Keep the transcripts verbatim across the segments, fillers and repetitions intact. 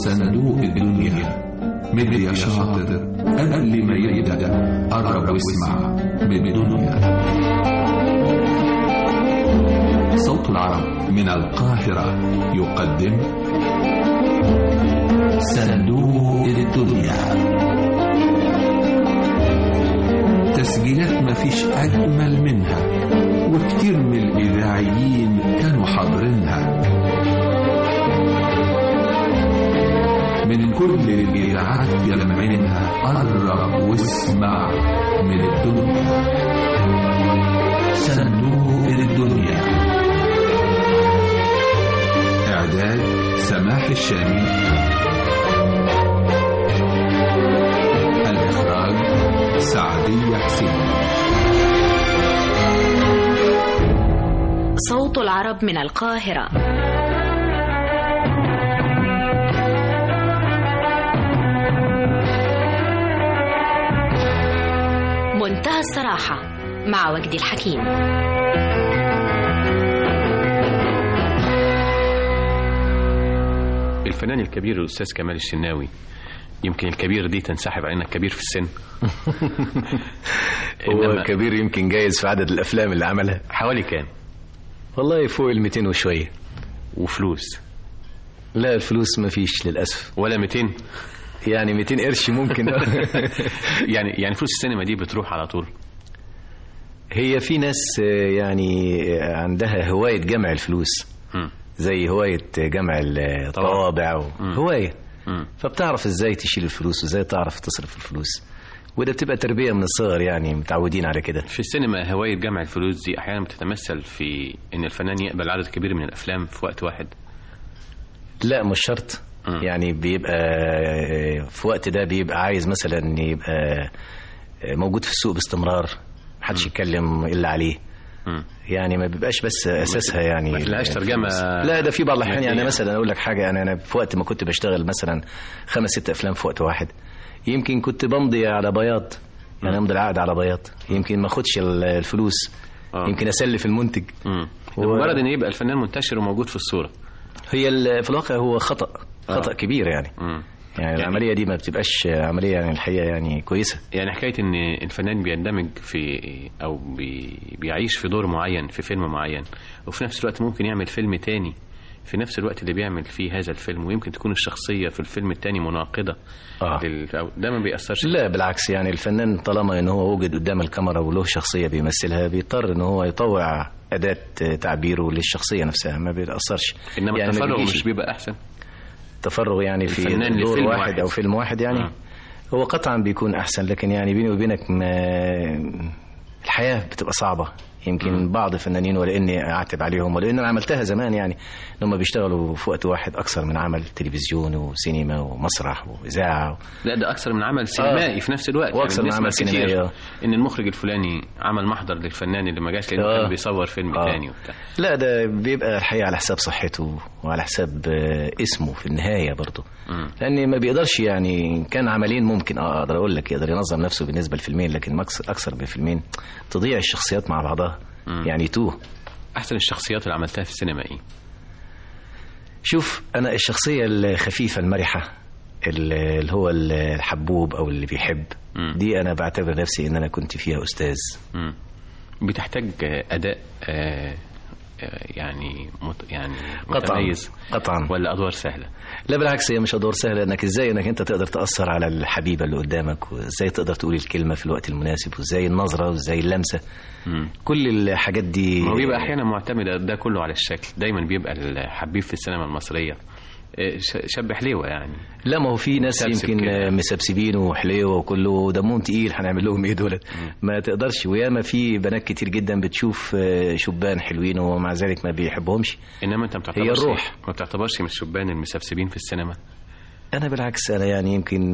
صندوق الدنيا. مد يا شاطر قبل ما يبدأ، قرب واسمع بالدنيا. صوت العرب من القاهرة يقدم صندوق الدنيا. تسجيلات مفيش أجمل منها، وكتير من الإذاعيين كانوا حاضرينها، من كل الإذاعات يلمعينها. قرب واسمع من الدنيا. صندوق الدنيا. إعداد سماح الشامي. الإخراج سعدية حسين. صوت العرب من القاهرة. منتهى الصراحة مع وجدي الحكيم. الفنان الكبير الأستاذ كمال الشناوي، يمكن الكبير دي تنسحب علينا الكبير في السن. هو كبير يمكن جايز في عدد الأفلام اللي عملها. حوالي كام؟ والله فوق الميتين وشوية. وفلوس؟ لا الفلوس ما فيش للأسف. ولا ميتين؟ يعني ميتين قرش ممكن. يعني يعني فلوس السينما دي بتروح على طول. هي في ناس يعني عندها هواية جمع الفلوس، م. زي هواية جمع الطوابع، هواية، م. فبتعرف ازاي تشيل الفلوس وازاي تعرف تصرف الفلوس، وده بتبقى تربية من الصغر، يعني متعودين على كده. في السينما هواية جمع الفلوس دي أحيانا بتتمثل في إن الفنان يقبل عدد كبير من الأفلام في وقت واحد. لا مش شرط. م. يعني بيبقى في وقت ده بيبقى عايز مثلا يبقى موجود في السوق باستمرار، محدش يتكلم إلا عليه. م. يعني ما بيبقاش بس أساسها يعني ما تلاقيش ترجمة. لا ده في بعض الأحيان يعني مثلا أقول لك حاجة، أنا أنا في وقت ما كنت بشتغل مثلا خمس ست أفلام في وقت واحد، يمكن كنت بمضي على بياض، يعني امضي العقد على بياض، يمكن ما اخدش الفلوس، آه. يمكن اسلف المنتج. مجرد ان يبقى الفنان منتشر وموجود في الصورة. هي في الواقع هو خطأ خطأ آه. كبير يعني. يعني, يعني العملية دي ما بتبقاش عملية يعني الحقيقة يعني كويسة. يعني حكاية ان الفنان بيندمج في او بي بيعيش في دور معين في فيلم معين، وفي نفس الوقت ممكن يعمل فيلم تاني في نفس الوقت اللي بيعمل فيه هذا الفيلم، ويمكن تكون الشخصية في الفيلم التاني مناقضة. آه. لل... ده ما بيأثرش. لا بالعكس، يعني الفنان طالما ان هو وجد قدام الكاميرا وله شخصية بيمثلها، بيضطر ان هو يطوع أداة تعبيره للشخصية نفسها، ما بيتأثرش. انما يعني التفرغ مش بيبقى احسن؟ تفرغ يعني في دور واحد, واحد او فيلم واحد يعني. آه. هو قطعا بيكون احسن، لكن يعني بيني وبينك ما الحياة بتبقى صعبة. يمكن م. بعض الفنانين، ولا اني اعتب عليهم ولا ان انا عملتها زمان، يعني انهم بيشتغلوا في وقت واحد اكثر من عمل تلفزيون وسينما ومسرح واذاعه. لا ده اكثر من عمل سينمائي آه. في نفس الوقت، واكثر يعني من عمل سينمائي. آه. ان المخرج الفلاني عمل محضر للفنان اللي ما جاش لانه آه. كان بيصور فيلم آه. تاني وبتاع. لا ده بيبقى الحقيقه على حساب صحته وعلى حساب اسمه في النهايه برضه، لان ما بيقدرش يعني كان عملين ممكن اه اقدر اقول لك يقدر ينظم نفسه بالنسبه لفيلمين، لكن اكثر من فيلمين تضيع الشخصيات مع بعضها. مم. يعني توه. أحسن الشخصيات اللي عملتها في السينما إيه؟ شوف أنا الشخصية الخفيفة المرحة اللي هو الحبوب أو اللي بيحب، مم. دي أنا بعتبر نفسي إن أنا كنت فيها أستاذ. مم. بتحتاج أداء آه يعني مت يعني متميز قطعا، ولا أدوار سهلة؟ لا بالعكس، هي مش أدوار سهلة. إنك إزاي إنك أنت تقدر تأثر على الحبيبة اللي قدامك، وإزاي تقدر تقول الكلمة في الوقت المناسب، وإزاي النظرة وإزاي اللمسة. مم. كل الحاجات دي ما بيبقى أحيانا معتمدة ده كله على الشكل. دايما بيبقى الحبيب في السينما المصرية شاب حليوة يعني. لا ما هو في ناس يمكن مسبسبين وحليوة وكله دمهم تقيل، هنعمل لهم ايه دول؟ ما تقدرش. وياما في بنات كتير جدا بتشوف شبان حلوين ومع ذلك ما بيحبهمش. انما انت ما هي الروح. ما بتعتبرش من الشبان المسبسبين في السينما؟ انا بالعكس، انا يعني يمكن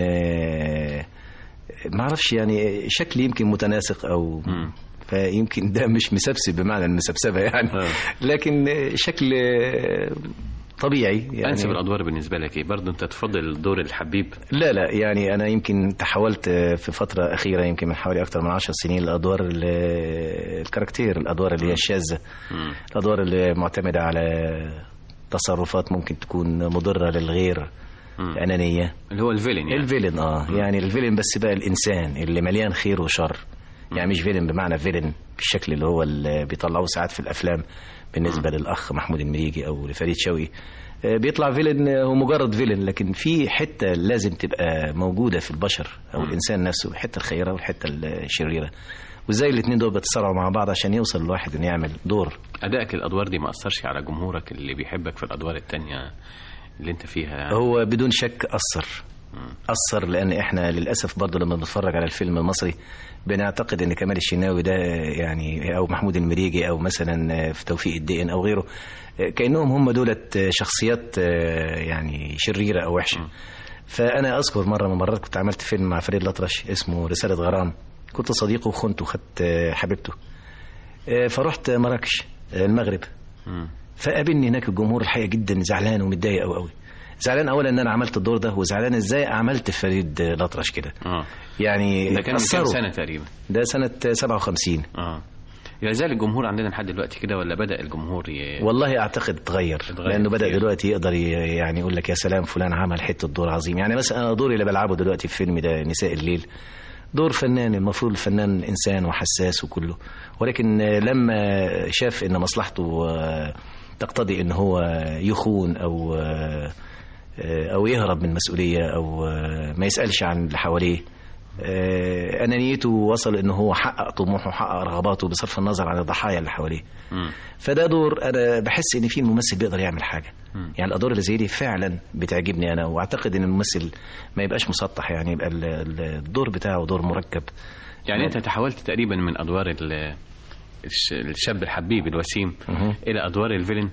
ما اعرفش، يعني شكلي يمكن متناسق او م. فيمكن ده مش مسبسب بمعنى المسبسبة يعني آه. لكن شكل طبيعي يعني. أنسب الأدوار بالنسبة لك إيه؟ برضه أنت تفضل دور الحبيب؟ لا لا يعني أنا يمكن تحولت في فترة أخيرة، يمكن من حوالي أكتر من عشر سنين، الأدوار الكاركتير، الأدوار اللي هي الشاذة، الأدوار اللي معتمدة على تصرفات ممكن تكون مضرة للغير، م. أنانية، اللي هو الفيلن يعني. الفيلن اه م. يعني الفيلن بس بقى الإنسان اللي مليان خير وشر، م. يعني مش فيلن بمعنى فيلن بالشكل اللي هو اللي بيطلعوه ساعات في الأفلام بالنسبة م. للأخ محمود المليجي أو لفريد شوقي، بيطلع فيلن هو مجرد فيلن، لكن في حتة لازم تبقى موجودة في البشر أو م. الإنسان نفسه، الحتة الخيرة والحتة الشريرة، وازاي الاثنين دول بيتصارعوا مع بعض عشان يوصل الواحد انه يعمل دور. ادائك الادوار دي ما اثرش على جمهورك اللي بيحبك في الادوار التانية اللي انت فيها يعني؟ هو بدون شك اثر اثر لان احنا للاسف برضه لما بنتفرج على الفيلم المصري بنعتقد ان كمال الشناوي ده يعني او محمود المليجي او مثلا في توفيق الدقن او غيره كانهم هم دولت شخصيات يعني شريره او وحشه. م. فانا اذكر مره من المرات كنت عملت فيلم مع فريد الأطرش اسمه رساله غرام، كنت صديقه وخنته وخدت حبيبته، فرحت مراكش المغرب، فقابلني هناك الجمهور الحقيقه جدا زعلان ومتضايق قوي قوي. زعلان اولا ان انا عملت الدور ده، وزعلان ازاي عملت فريد الأطرش كده. اه يعني ده كان كام سنه تقريبا؟ ده سنه سبعة وخمسين. اه لا زال الجمهور عندنا لحد دلوقتي كده ولا بدأ الجمهور ي... والله اعتقد اتغير لانه بدأ دلوقتي يقدر يعني يقول لك يا سلام فلان عمل حته دور عظيم. يعني مثلا انا دوري اللي بلعبه دلوقتي في فيلم ده نساء الليل دور فنان، المفروض الفنان إنسان وحساس وكله، ولكن لما شاف إن مصلحته تقتضي إن هو يخون أو أو يهرب من مسؤولية أو ما يسألش عن اللي حواليه، أنانيته وصل إنه هو حقق طموحه وحقق رغباته بصرف النظر عن الضحايا اللي حواليه. م. فده دور أنا بحس إن فيه الممثل بيقدر يعمل حاجة. م. يعني الأدوار اللي زي دي فعلا بتعجبني أنا، وأعتقد إن الممثل ما يبقاش مسطح، يعني يبقى الدور بتاعه دور مركب. يعني أنت تحولت تقريبا من أدوار الشاب الحبيب الوسيم م. إلى أدوار الفيلن.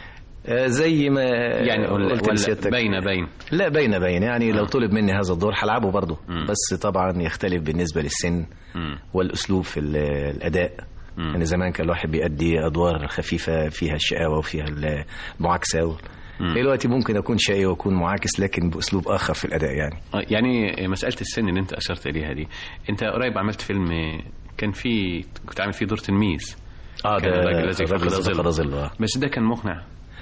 زي ما يعني قلت بين بين لا بين بين يعني. آه. لو طلب مني هذا الدور هلعبه برضه، بس طبعا يختلف بالنسبة للسن م. والأسلوب في الأداء. م. يعني زمان كان الواحد بيأدي أدوار خفيفة فيها الشقاوة وفيها المعاكسة، دلوقتي ممكن أكون شقي وأكون معاكس لكن بأسلوب آخر في الأداء. يعني يعني مسألة السن اللي أنت أشرت إليها دي، أنت قريب عملت فيلم كان فيه كنت عامل فيه دور تلميذ. اه ده الراجل الذي فقد ظله، بس ده كان مقنع.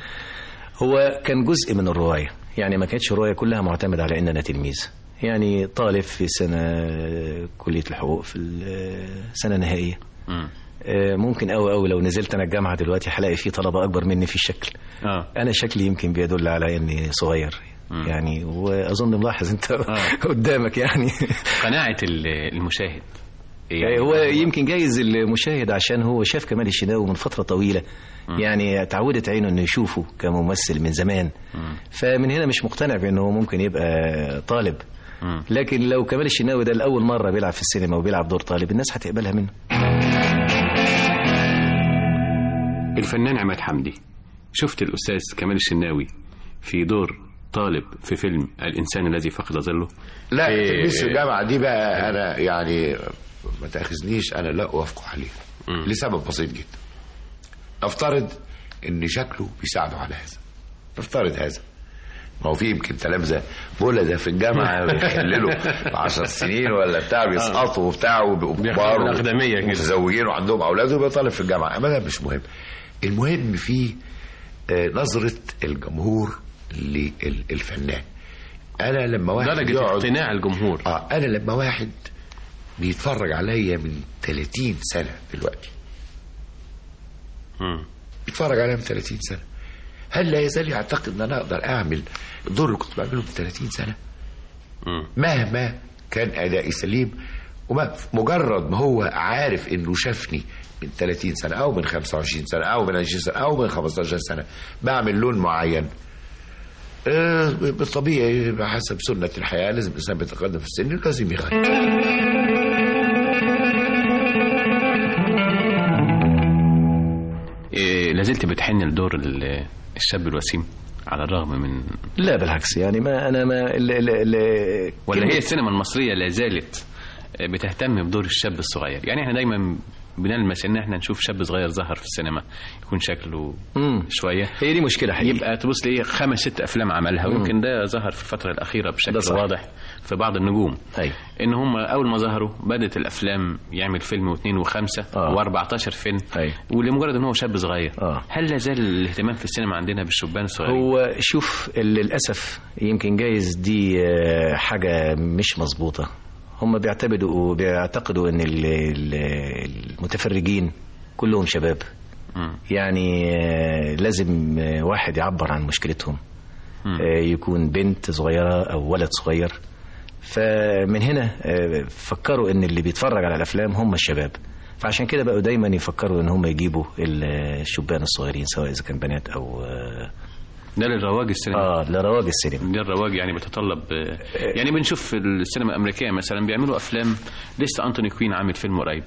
هو كان جزء من الرواية، يعني ما كانتش الرواية كلها معتمدة على إن أنا تلميذ، يعني طالب في سنة كلية الحقوق في السنة النهائية. م. ممكن أو أو لو نزلت أنا الجامعة دلوقتي هلاقي في طلبة أكبر مني في الشكل. آه. أنا شكلي يمكن بيدل على إني صغير. م. يعني وأظن ملاحظ أنت آه. قدامك يعني قناعة المشاهد يعني هو يمكن جايز المشاهد عشان هو شاف كمال الشناوي من فترة طويلة، م. يعني تعودت عينه انه يشوفه كممثل من زمان، م. فمن هنا مش مقتنع بانه ممكن يبقى طالب. م. لكن لو كمال الشناوي ده لأول مرة بيلعب في السينما وبيلعب دور طالب الناس هتقبلها منه. الفنان عماد حمدي، شفت الأستاذ كمال الشناوي في دور طالب في فيلم الإنسان الذي فقد ظله؟ لا تلميذ في الجامعة دي بقى أنا يعني ما تأخذنيش، أنا لا أوافق عليه م. لسبب بسيط جدا. نفترض ان شكله بيساعده على هذا، نفترض هذا، ما هو في يمكن تلامذه بولا ده في الجامعه بيخللوا عشر سنين ولا بتاع بيسقطوا وبتاع وبيبقوا كبار ومتزوجين وعندهم اولاد ويبقى طالب في الجامعه، ما ده مش مهم. المهم في نظره الجمهور للفنان. انا لما واحد درجه اقتناع الجمهور اه انا لما واحد بيتفرج عليا من ثلاثين سنه دلوقتي م. بيتفرج عليا من ثلاثين سنه، هل لا يزال يعتقد ان انا اقدر اعمل الدور اللي كنت بعمله من ثلاثين سنه؟ م. مهما كان ادائي سليم، ومجرد ما هو عارف انه شافني من ثلاثين سنه او من خمسة وعشرين سنه او من عشرين سنه او من خمسة عشر سنه بعمل لون معين، آه بالطبيعي بحسب سنه الحياه لازم الانسان بيتقدم في السن لازم يغير. لازلت بتحن لدور الشاب الوسيم على الرغم من؟ لا بالعكس، يعني ما انا ما ال ال ال ولا هي السينما المصريه لا زالت بتهتم بدور الشاب الصغير؟ يعني احنا دايما بنلمس ان احنا نشوف شاب صغير ظهر في السينما يكون شكله مم. شويه. هي دي مشكله حقيقة. يبقى تبص ليه خمس ست افلام عملها، ويمكن ده ظهر في الفتره الاخيره بشكل واضح في بعض النجوم. أي. ان هم اول ما ظهروا بدات الافلام يعمل فيلم واثنين وخمسه آه. واربعتاشر فيلم. أي. ولمجرد ان هو شاب صغير. آه. هل لا زال الاهتمام في السينما عندنا بالشبان الصغيرين؟ هو شوف للاسف يمكن جايز دي حاجه مش مظبوطه. هم بيعتقدوا بيعتقدوا ان المتفرجين كلهم شباب. م. يعني لازم واحد يعبر عن مشكلتهم، م. يكون بنت صغيرة او ولد صغير. فمن هنا فكروا ان اللي بيتفرج على الافلام هم الشباب، فعشان كده بقوا دايما يفكروا ان هم يجيبوا الشبان الصغيرين سواء اذا كان بنات او ده للرواج السينما. اه لرواج السينما. ده الرواج يعني بتتطلب. يعني بنشوف في السينما الامريكيه مثلا بيعملوا افلام. لسه انتوني كوين عامل فيلم قريب،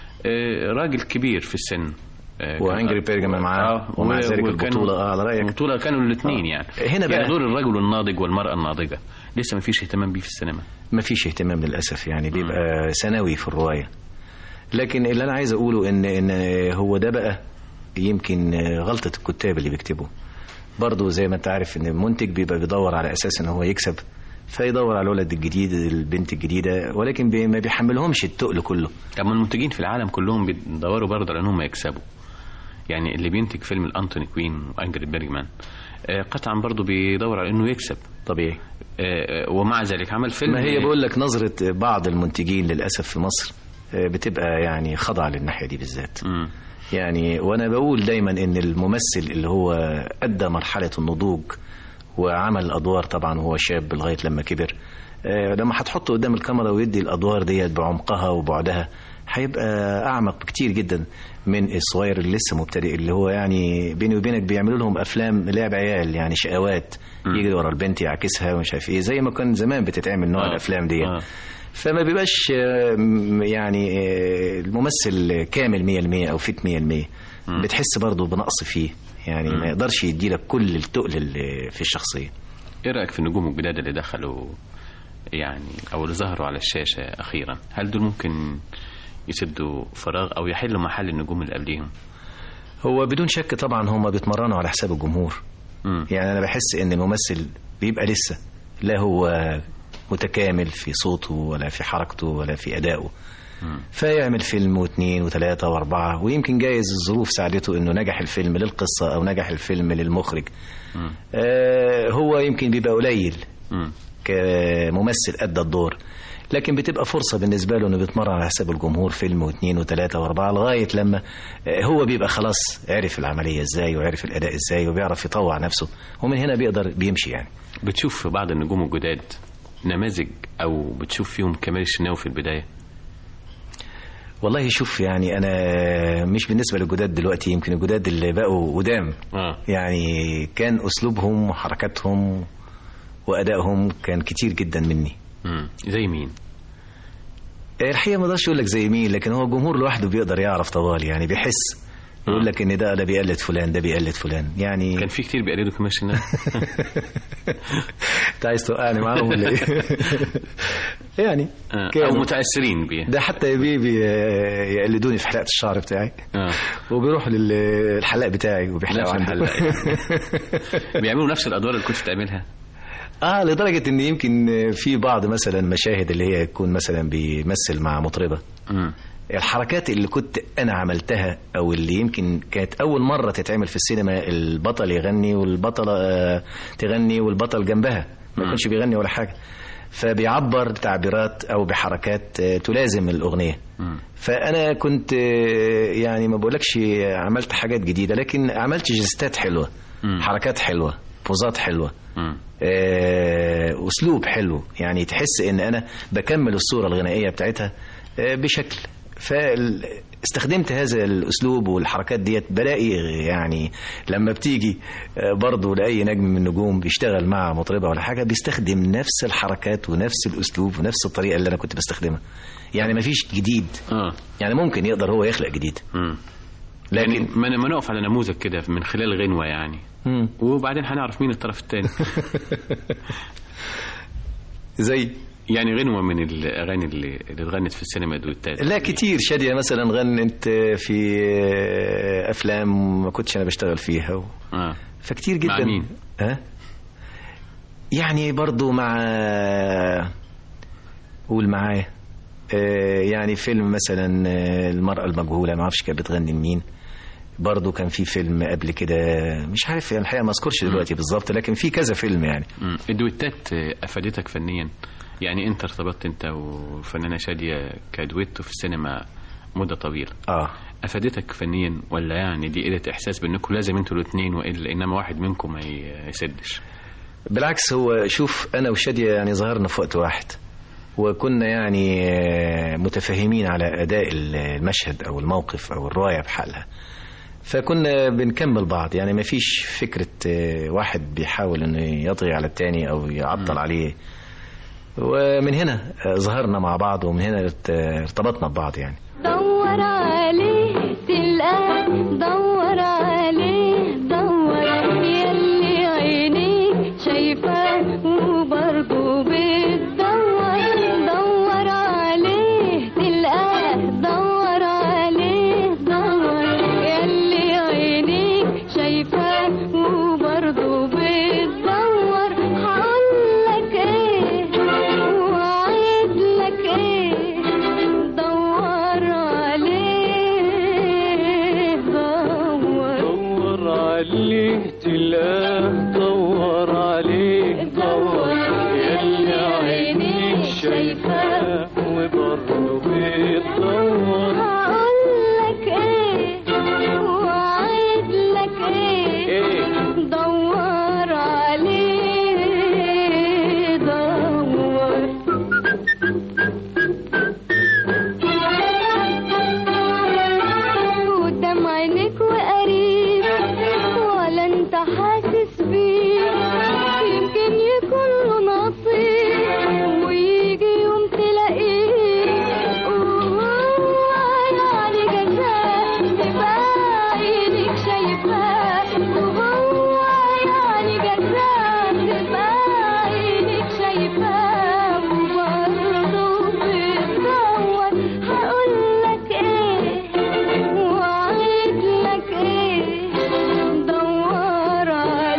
راجل كبير في السن وانجري بيرجمان معاه آه ومع ذلك البطوله اه على رايك البطوله كانوا الاثنين. آه. يعني هنا بقى يعني دور الرجل الناضج والمراه الناضجه لسه ما فيش اهتمام بيه في السينما. ما فيش اهتمام للاسف، يعني بيبقى ثانوي في الروايه. لكن اللي انا عايز اقوله ان ان هو ده بقى يمكن غلطه الكتاب اللي بيكتبوا. برضه زي ما انت عارف ان المنتج بيبقى بيدور على اساس ان هو يكسب، فيدور على الولد الجديد البنت الجديده، ولكن ما بيحملهمش التقل كله. طب المنتجين في العالم كلهم بيدوروا برضه على انهم يكسبوا. يعني اللي بينتج فيلم الانتوني كوين وانجري بيرجمان قطعا برضه بيدور على انه يكسب طبيعي. ومع ذلك عمل فيلم. ما هي بقول لك نظره بعض المنتجين للاسف في مصر بتبقى يعني خاضعه للناحيه دي بالذات. م. يعني وانا بقول دايما ان الممثل اللي هو ادى مرحله النضوج وعمل الادوار طبعا وهو شاب لغايه لما كبر، لما هتحطه قدام الكاميرا ويدي الادوار ديت بعمقها وبعدها هيبقى اعمق كتير جدا من الصغير اللي لسه مبتدئ، اللي هو يعني بيني وبينك بيعملوا لهم افلام لعب عيال، يعني شقاوات يجري ورا البنت يعكسها ومش عارف ايه، زي ما كان زمان بتتعمل نوع آه. الافلام دي آه. فما بيبقاش يعني الممثل كامل مية بالمية او فيت مية بالمية. بتحس برضه بنقص فيه، يعني م. ما يقدرش يديلك كل التقل اللي في الشخصيه. ايه رايك في النجوم الجداد اللي دخلوا يعني او اللي ظهروا على الشاشه اخيرا؟ هل دول ممكن يسدوا فراغ او يحلوا محل النجوم اللي قبليهم؟ هو بدون شك طبعا هم بيتمرنوا على حساب الجمهور. م. يعني انا بحس ان الممثل بيبقى لسه لا هو متكامل في صوته ولا في حركته ولا في أدائه، فيعمل فيلم واثنين وثلاثة واربعة، ويمكن جايز الظروف ساعدته انه نجح الفيلم للقصة او نجح الفيلم للمخرج. آه هو يمكن بيبقى قليل م. كممثل أدى الدور، لكن بتبقى فرصة بالنسبة له انه بيتمرن على حساب الجمهور فيلم واثنين وثلاثة واربعة لغاية لما هو بيبقى خلاص عرف العملية ازاي وعرف الأداء ازاي وبيعرف يطوع نفسه، ومن هنا بيقدر بيمشي. يعني بتشوف في بعض النجوم الجداد نماذج او بتشوف فيهم كمال الشناوي في البداية؟ والله شوف، يعني انا مش بالنسبة للجداد دلوقتي، يمكن الجداد اللي بقوا قدام آه. يعني كان اسلوبهم وحركاتهم وادائهم كان كتير جدا مني. مم. زي مين؟ الحقيقة ما اقدرش اقول لك زي مين، لكن هو الجمهور لوحده بيقدر يعرف طوال، يعني بيحس يقول لك ان ده ده بيقلد فلان ده بيقلد فلان. يعني كان في كتير بيقلدوا كمان الشناوي. انت عايز توقعني معاهم ولا ايه؟ يعني او متاثرين بيه. ده حتى بي بيقلدوني في حلقه الشعر بتاعي آه. وبيروحوا للحلاق بتاعي وبيحلقوا عند الحلاق. بيعملوا نفس الادوار اللي كنت بتعملها. اه لدرجه ان يمكن في بعض مثلا مشاهد اللي هي يكون مثلا بيمثل مع مطربه، م. الحركات اللي كنت انا عملتها او اللي يمكن كانت اول مره تتعمل في السينما، البطل يغني والبطله تغني والبطل جنبها ما كانش بيغني ولا حاجه، فبيعبر تعبيرات او بحركات تلازم الاغنيه. م. فانا كنت يعني ما بقولكش عملت حاجات جديده، لكن عملت جستات حلوه، م. حركات حلوه، بوزات حلوه، م. آه، اسلوب حلو، يعني تحس ان انا بكمل الصوره الغنائيه بتاعتها آه، بشكل. فاستخدمت هذا الاسلوب والحركات ديت، بلاقي يعني لما بتيجي برضه لاي نجم من النجوم بيشتغل مع مطربه ولا حاجه بيستخدم نفس الحركات ونفس الاسلوب ونفس الطريقه اللي انا كنت بستخدمها، يعني ما فيش جديد. اه يعني ممكن يقدر هو يخلق جديد. امم لكن يعني ما نقف على نموذج كده من خلال غنوه يعني، مم. وبعدين هنعرف مين الطرف الثاني. زي يعني غنوة من الأغاني اللي اللي اتغنت في السينما دويتات؟ لا كتير. شادية مثلا غنت في أفلام ما كنتش أنا بشتغل فيها و... آه. فكتير جدا. مع مين؟ أه؟ يعني برضو مع قول معايا أه يعني فيلم مثلا المرأة المجهولة، ما اعرفش كانت بتغني لمين. برضو كان في فيلم قبل كده مش عارف يعني الحقيقة ما اذكرش دلوقتي بالظبط، لكن في كذا فيلم يعني. مم. الدويتات أفادتك فنيا؟ يعني انت ارتبطت انت وفنانة شادية كدويتو في السينما مدة طويلة. اه افادتك فنيا ولا يعني دي قلة احساس بانكم لازم انتوا الاثنين والا انما واحد منكم ما يسدش؟ بالعكس، هو شوف انا وشادية يعني ظهرنا في وقت واحد، وكنا يعني متفاهمين على اداء المشهد او الموقف او الرواية بحالها، فكنا بنكمل بعض. يعني ما فيش فكرة واحد بيحاول انه يطغي على التاني او يعطل م. عليه. ومن هنا ظهرنا مع بعض ومن هنا ارتبطنا ببعض يعني. دور عليه تلقاه، دور عليه دور يلي عينيك شايفاه وبرضه بتدور. دور عليه تلقاه، دور عليه دور يلي عينيك شايفاه وبرضه بتدور. هقولك ايه وعيد لك ايه، دور عليه دور. دور عليه تلقاه، دور عليه دور يلي عينيك شايفاه وبرضه بتدور. هقولك ايه وعيد لك ايه، دور عليه دور. قدام عينيك وقريب ولا انت حاسس بيه، يمكن يكون له نصيب ويجي يوم تلاقيه. وهو يعني جزاه تبقى عينيك شايفاه، وهو يعني جزاه تبقى عينيك شايفاه وبرضه بتدور. هقولك ايه وعيد لك ايه، دور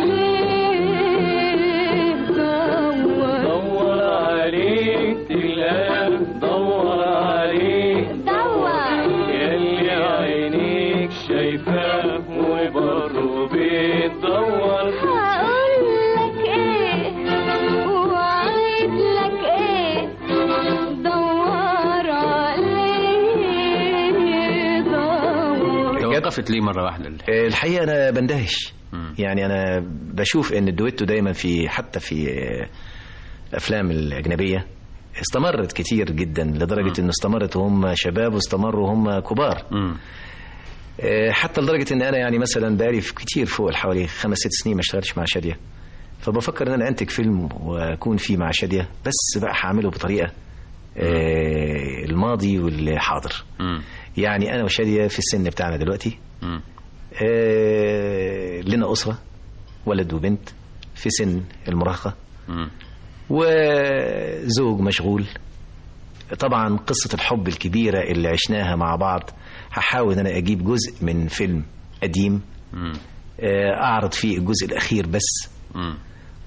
عليه دور. دور عليه تلقاه، دور عليه دور يلي عينيك شايفاه وبرضه بتدور. هقولك ايه وعيد لك ايه، دور عليه دور. توقفت ليه مرة واحدة؟ الحقيقة أنا بندهش. مم. يعني أنا بشوف إن الدويتو دايما في حتى في أفلام الأجنبية استمرت كتير جدا، لدرجة إنه استمرت وهم شباب واستمروا وهم كبار. مم. حتى لدرجة إن أنا يعني مثلا بقالي في كتير فوق حوالي خمس ست سنين ما اشتغلتش مع شادية، فبفكر إن أنا أنتج فيلم وأكون فيه مع شادية، بس بقى هعمله بطريقة آه، الماضي والحاضر. مم. يعني أنا وشادية في السن بتاعنا دلوقتي، مم. آه، لنا أسرة، ولد وبنت في سن المراهقة، مم. وزوج مشغول. طبعا قصة الحب الكبيرة اللي عشناها مع بعض هحاول ان انا اجيب جزء من فيلم قديم مم. آه، اعرض فيه الجزء الاخير بس، مم.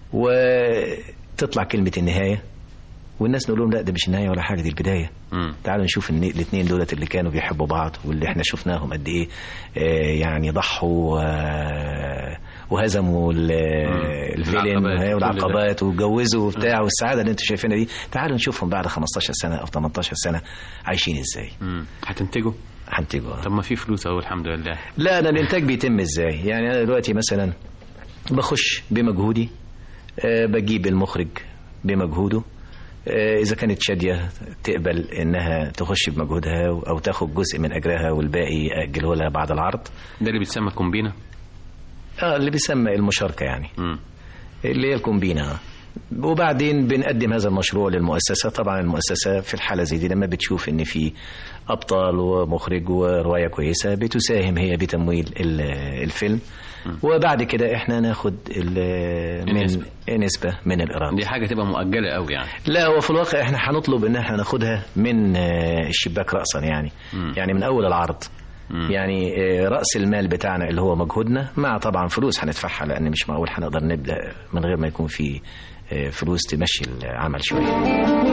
وتطلع كلمة النهاية والناس نقول لهم لا ده مش النهاية ولا حاجة، دي البداية. مم. تعالوا نشوف ان الاثنين دولت اللي كانوا بيحبوا بعض واللي احنا شفناهم قد ايه آه، يعني ضحوا آه، وهزموا ال- الفيلن العقبات، والعقبات واتجوزوا وبتاع، والسعادة اللي انتوا شايفينها دي تعالوا نشوفهم بعد خمستاشر سنة او تمنتاشر سنة عايشين ازاي. مم. هتنتجوا؟ هنتجوا. طب ما في فلوس اهو الحمد لله. لا انا الانتاج بيتم ازاي؟ يعني انا دلوقتي مثلا بخش بمجهودي، آه، بجيب المخرج بمجهوده، آه، اذا كانت شادية تقبل انها تخش بمجهودها او تاخد جزء من اجرها والباقي اجله لها بعد العرض. ده اللي بيتسمى كومبينة؟ اه اللي بيسمى المشاركة يعني، مم. اللي هي الكومبينة. وبعدين بنقدم هذا المشروع للمؤسسة. طبعا المؤسسة في الحالة زي دي لما بتشوف ان في أبطال ومخرج ورواية كويسة بتساهم هي بتمويل الفيلم، وبعد كده احنا ناخد من نسبة من الإيراد. دي حاجة تبقى مؤجلة قوي يعني. لا، هو في الواقع احنا هنطلب ان احنا ناخدها من الشباك رأسا يعني م. يعني من أول العرض م. يعني رأس المال بتاعنا اللي هو مجهودنا، مع طبعا فلوس هندفعها، لأن مش معقول هنقدر نبدأ من غير ما يكون في فلوس تمشي العمل شوية.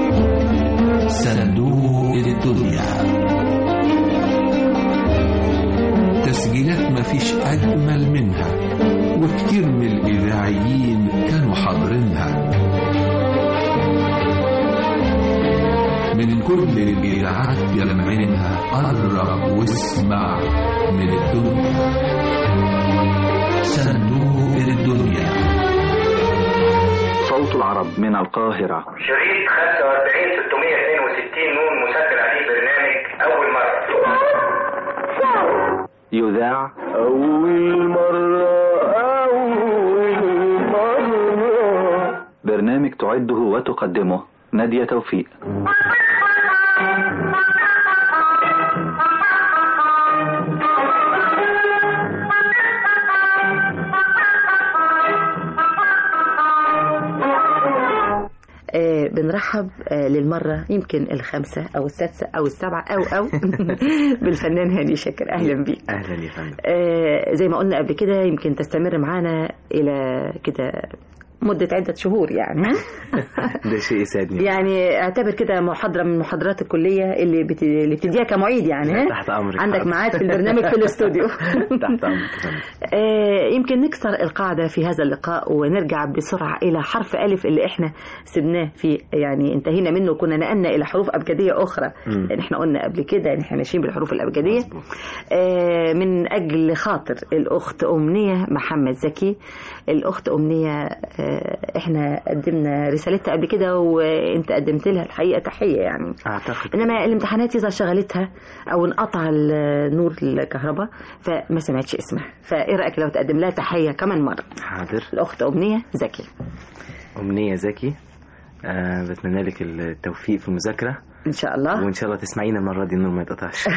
صندوق الدنيا، تسجيلات ما فيش أجمل منها، وكتير من الإذاعيين كانوا حاضرينها، من كل الإذاعات جمعينها. قرب واسمع من الدنيا، صندوق الدنيا. صوت العرب من القاهرة. شريط خمسة وأربعين ستمائة واثنين وستين نون مسجل عليه برنامج أول مرة. يذاع أول مرة أول مرة. برنامج تعده وتقدمه نادية توفيق. آه بنرحب آه للمرة يمكن الخامسة أو السادسة أو السابعة أو أو بالفنان هاني شاكر. أهلا بيك. أهلا يا فندم. آه زي ما قلنا قبل كده يمكن تستمر معانا إلى كده مدة عدة شهور يعني. ده شيء يسعدني. يعني اعتبر كده محاضرة من محاضرات الكلية اللي بت... اللي بتديها كمعيد يعني. تحت أمرك. عندك ميعاد في البرنامج في الاستوديو. تحت أمرك. آه يمكن نكسر القاعدة في هذا اللقاء ونرجع بسرعة إلى حرف ألف اللي إحنا سبناه في يعني انتهينا منه، كنا نقلنا إلى حروف أبجدية أخرى. يعني إحنا قلنا قبل كده إن إحنا ماشيين بالحروف الأبجدية. آه من أجل خاطر الأخت أمنية محمد زكي. الأخت أمنية آه احنا قدمنا رسالتها قبل كده وانت قدمت لها الحقيقة تحية يعني اعتقد، انما الامتحانات اذا شغلتها او انقطع النور الكهرباء فما سمعتش اسمها، فايه رأيك لو تقدم لها تحية كمان مرة؟ حاضر. الأخت أمنية زكي. أمنية زكي، أه بتمنى لك التوفيق في المذاكرة ان شاء الله، وان شاء الله تسمعينا المرة دي النور ما يتقطعش.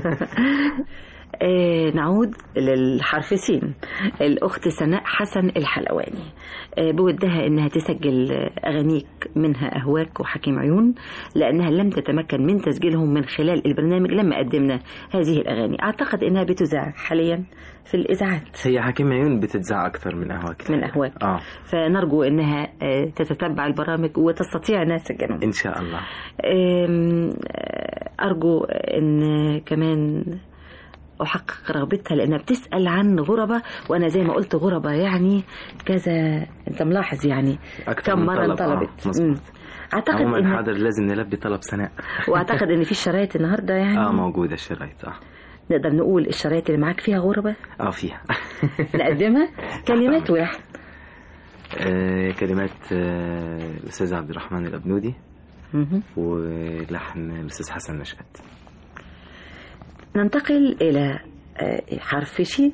آه نعود للحرف سين. الأخت سناء حسن الحلواني آه بودها إنها تسجل أغانيك منها أهواك وحكيم عيون، لأنها لم تتمكن من تسجيلهم من خلال البرنامج لما قدمنا هذه الأغاني. أعتقد إنها بتذاع حاليا في الإذاعات. هي حكيم عيون بتتذاع أكثر من أهواك. من أهواك. آه. فنرجو إنها آه تتتبع البرامج وتستطيع أنها تسجلهم إن شاء الله. آه أرجو إن كمان أحقق رغبتها، لأنها بتسأل عن غربة، وأنا زي ما قلت غربة يعني كذا، أنت ملاحظ يعني كم مرة طلبت. آه. أعتقد عموما إن حاضر لازم نلبي طلب سناء. وأعتقد إن في الشرايط النهاردة يعني آه موجودة الشرايط. آه نقدر نقول الشرايط اللي معاك فيها غربة؟ آه فيها. نقدمها كلمات واحد. آه كلمات آه الأستاذ عبد الرحمن الأبنودي ولحن الأستاذ حسن نشأت. ننتقل إلى حرف شين.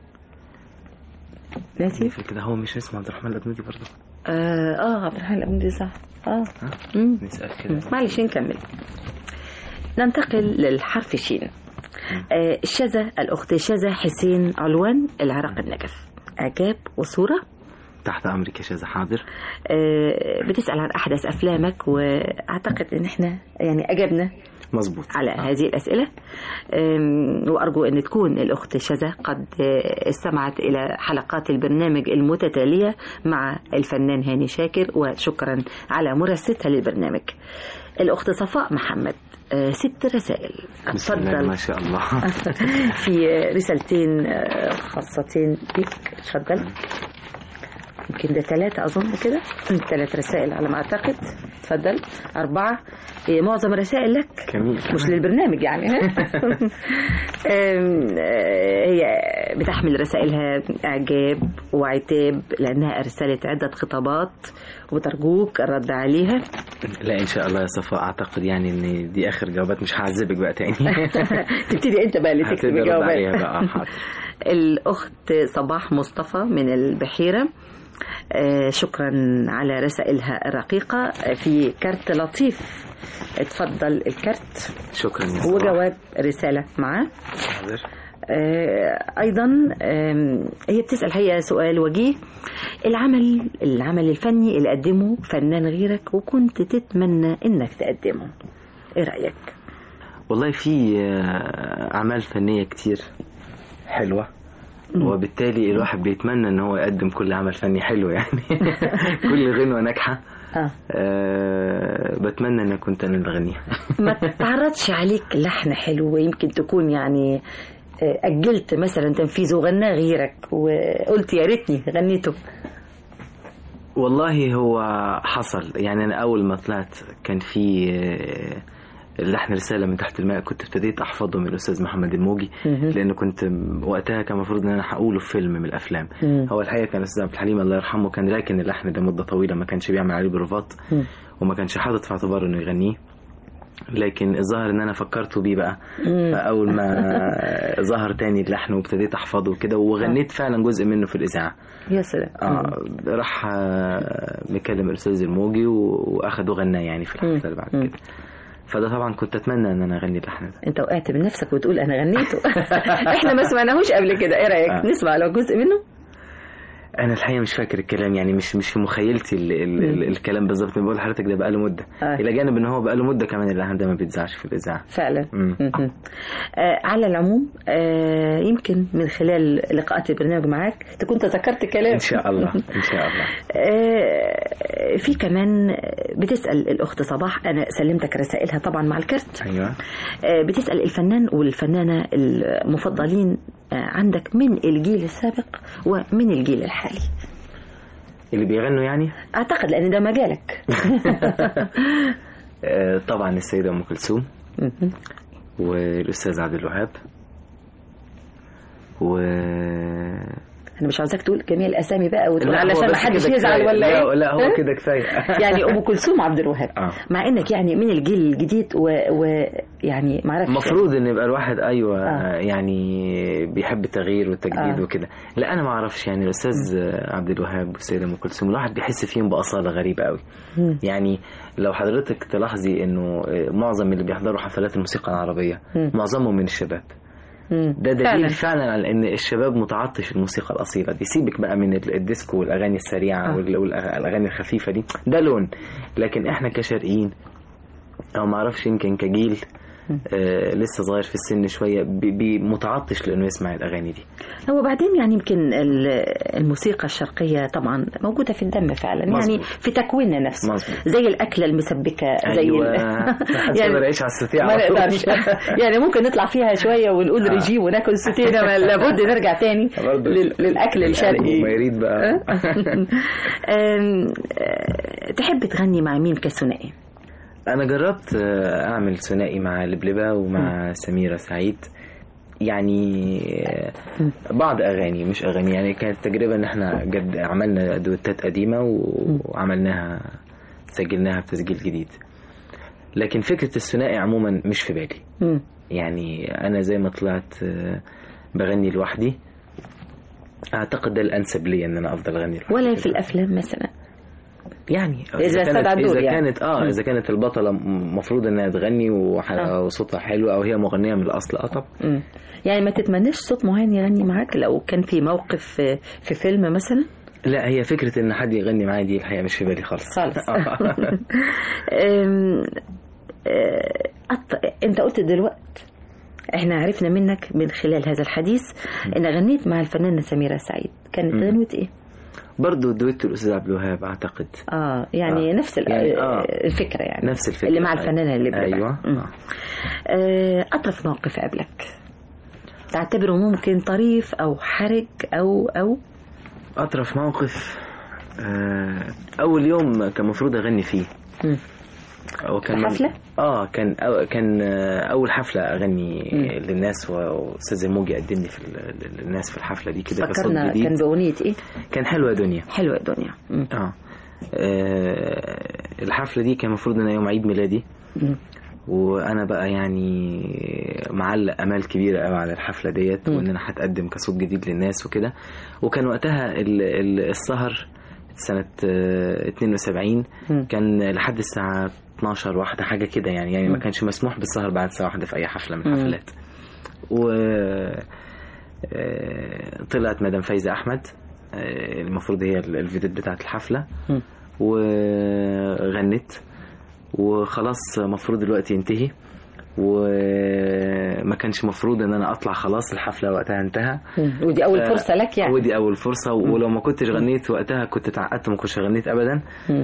ناسي كده هو مش اسمه عبد الرحمن الأبنودي برضه؟ آه, اه عبد الرحمن الأبنودي صح. اه نسأل كده. معلش نكمل. ننتقل للحرف شين. آه الشذا. الأخت شذا حسين علوان العراق النجف. إعجاب وصورة. تحت أمرك يا شذا. حاضر. آه بتسأل عن أحدث أفلامك، وأعتقد إن إحنا يعني أجبنا مظبوط على آه. هذه الأسئلة، وأرجو أن تكون الأخت شذا قد استمعت إلى حلقات البرنامج المتتالية مع الفنان هاني شاكر، وشكرا على مرستها للبرنامج. الأخت صفاء محمد ست رسائل. بسم الله ما شاء الله. في رسالتين خاصتين بك. تفضل. يمكن ده ثلاثة أظن كده، ثلاث رسائل على ما أعتقد. تفضل. أربعة. معظم الرسائل لك كميل. مش للبرنامج يعني. هي بتحمل رسائلها إعجاب وعتاب، لأنها أرسلت عدة خطابات وبترجوك الرد عليها. لا إن شاء الله يا صفاء، أعتقد يعني إن دي آخر جوابات، مش هعذبك بقى تاني. تبتدي أنت بقى اللي تكتب الجوابات. بقى. الأخت صباح مصطفى من البحيرة آه شكرا على رسائلها الرقيقة. في كارت لطيف، اتفضل الكارت. شكرا. وجواب رسالة معاه. آه أيضا آه هي بتسأل هي سؤال وجيه. العمل العمل الفني اللي قدمه فنان غيرك وكنت تتمنى إنك تقدمه، إيه رأيك؟ والله في أعمال فنية كتير حلوة، وبالتالي الواحد بيتمنى ان هو يقدم كل عمل فني حلو يعني كل غنوة ناجحة. آه. أه بتمنى ان كنت انا اللي اغنيها. ما تعرضش عليك لحن حلو ويمكن تكون يعني اجلت مثلا تنفيذه وغناه غيرك وقلت يا ريتني غنيته؟ والله هو حصل يعني. انا اول ما طلعت كان في اللحن رسالة من تحت الماء، كنت ابتديت أحفظه من الأستاذ محمد الموجي، لأنه كنت وقتها كان مفروض أن أنا هقوله في فيلم من الأفلام. مم. هو الحقيقة كان الأستاذ عبد الحليم الله يرحمه كان راكن اللحن ده مدة طويلة، ما كانش بيعمل عليه بروفات وما كانش حاطط في اعتباره إنه يغنيه، لكن الظاهر إن أنا فكرته بيه بقى. مم. فأول ما ظهر تاني اللحن وابتديت أحفظه كده وغنيت فعلا جزء منه في الإذاعة. يا سلام. آه راح مكلم الأستاذ الموجي وأخده غناه يعني في الحفلة اللي بعد كده. فده طبعا كنت اتمنى ان انا اغني اللحن ده. انت وقعت من نفسك وتقول انا غنيته. احنا ما سمعناهوش قبل كده، ايه رايك آه. نسمع لو جزء منه؟ انا الحقيقه مش فاكر الكلام يعني، مش مش في مخيلتي ال ال ال الكلام بالظبط. بقول لحضرتك ده بقاله مده آه. الى جانب ان هو بقاله مده كمان اللحن ده ما بيتذاعش في الاذاعه فعلا. آه على العموم آه يمكن من خلال لقاءات البرنامج معاك تكون تذكرت كلام ان شاء الله. ان شاء الله. آه في كمان بتسال الاخت صباح، انا سلمتك رسائلها طبعا مع الكرت. ايوه. آه بتسال الفنان والفنانه المفضلين عندك من الجيل السابق ومن الجيل الحالي اللي بيغنوا يعني؟ اعتقد لان ده مجالك. طبعا السيدة ام كلثوم والاستاذ عبد الوهاب و انا مش عاوزاك تقول جميع الاسامي بقى وتقول علشان ما حدش يزعل ولا ايه. لا, لا هو كده كفايه. يعني ام كلثوم عبد الوهاب آه. مع انك يعني من الجيل الجديد ويعني و... ما اعرفش المفروض ان يبقى الواحد ايوه آه. يعني بيحب التغيير والتجديد آه. وكده. لا انا ما اعرفش يعني الاستاذ عبد الوهاب والسيده ام كلثوم الواحد بيحس فيهم باصاله غريبه قوي. م. يعني لو حضرتك تلاحظي انه معظم اللي بيحضروا حفلات الموسيقى العربيه م. معظمهم من الشباب. ده دليل فعلا. فعلا على ان الشباب متعطش الموسيقى الاصيله دي. سيبك بقى من الديسكو والاغاني السريعه آه. والاغاني الخفيفه دي، ده لون. لكن احنا كشرقيين او ما اعرفش يمكن كجيل آه لسه صغير في السن شويه متعطش لانه يسمع الاغاني دي. هو بعدين يعني يمكن الموسيقى الشرقيه طبعا موجوده في الدم فعلا. مزبوط. يعني في تكويننا نفسه. مزبوط. زي الاكله المسبكه زي أيوة. يعني نعيش على الستيه ما نقدرش. يعني ممكن نطلع فيها شويه ونقول آه. رجيم وناكل ستيه، لابد نرجع تاني للاكل الشرقي. ما يريد بقى. تحب تغني مع مين كثنائي؟ أنا جربت أعمل ثنائي مع لبلبة ومع سميرة سعيد، يعني بعض أغاني مش أغاني. يعني كانت تجربة إن إحنا جد عملنا دوتات قديمة وعملناها سجلناها بتسجيل جديد. لكن فكرة الثنائي عموما مش في بالي. يعني أنا زي ما طلعت بغني لوحدي أعتقد ده الأنسب لي إن أنا أفضل أغني لوحدي. ولا في الأفلام مثلا يعني إذا, إذا كانت إذا يعني. كانت اه م. إذا كانت البطلة مفروض إنها تغني وصوتها حلو أو هي مغنية من الأصل اه طب. يعني ما تتمناش صوت معين يغني معاك لو كان في موقف في, في فيلم مثلا؟ لا هي فكرة إن حد يغني معايا دي الحقيقة مش في بالي خالص خالص. أنت قلت دلوقتي احنا عرفنا منك من خلال هذا الحديث ان غنيت مع الفنانة سميرة سعيد، كانت غنوة ايه؟ برضو دويتو الأستاذ عبد الوهاب أعتقد. آه يعني آه. نفس يعني آه. الفكرة يعني نفس الفكرة اللي مع الفنانة اللي بلبة. أيوة آه. آه. أطرف موقف قبلك تعتبره ممكن طريف أو حرج أو أو أطرف موقف آه. أول يوم كان مفروض أغني فيه. م. وكان حفلة؟ اه كان أو كان اول حفلة اغني م. للناس، واستاذ الموجي قدمني في للناس في الحفلة دي كده بصوت جديد. كان بأغنية ايه؟ كان حلوة دنيا. حلوة دنيا. آه. اه الحفلة دي كان المفروض ان يوم عيد ميلادي م. وانا بقى يعني معلق امال كبيرة قوي على الحفلة ديت، وان انا هتقدم كصوت جديد للناس وكده. وكان وقتها السهر سنة اتنين وسبعين كان لحد الساعة اتناشر واحدة حاجة كده يعني يعني ما كانش مسموح بالسهر بعد الساعة واحدة في أي حفلة من الحفلات. و طلعت مدام فايزة أحمد المفروض هي الفيديو بتاعت الحفلة وغنت وخلاص مفروض الوقت ينتهي وما كانش مفروض ان انا اطلع خلاص الحفله وقتها انتهى. ودي اول ف... فرصه لك يعني. ودي اول فرصه ولو ما كنتش غنيت وقتها كنت اتعقدت ما كنتش غنيت ابدا.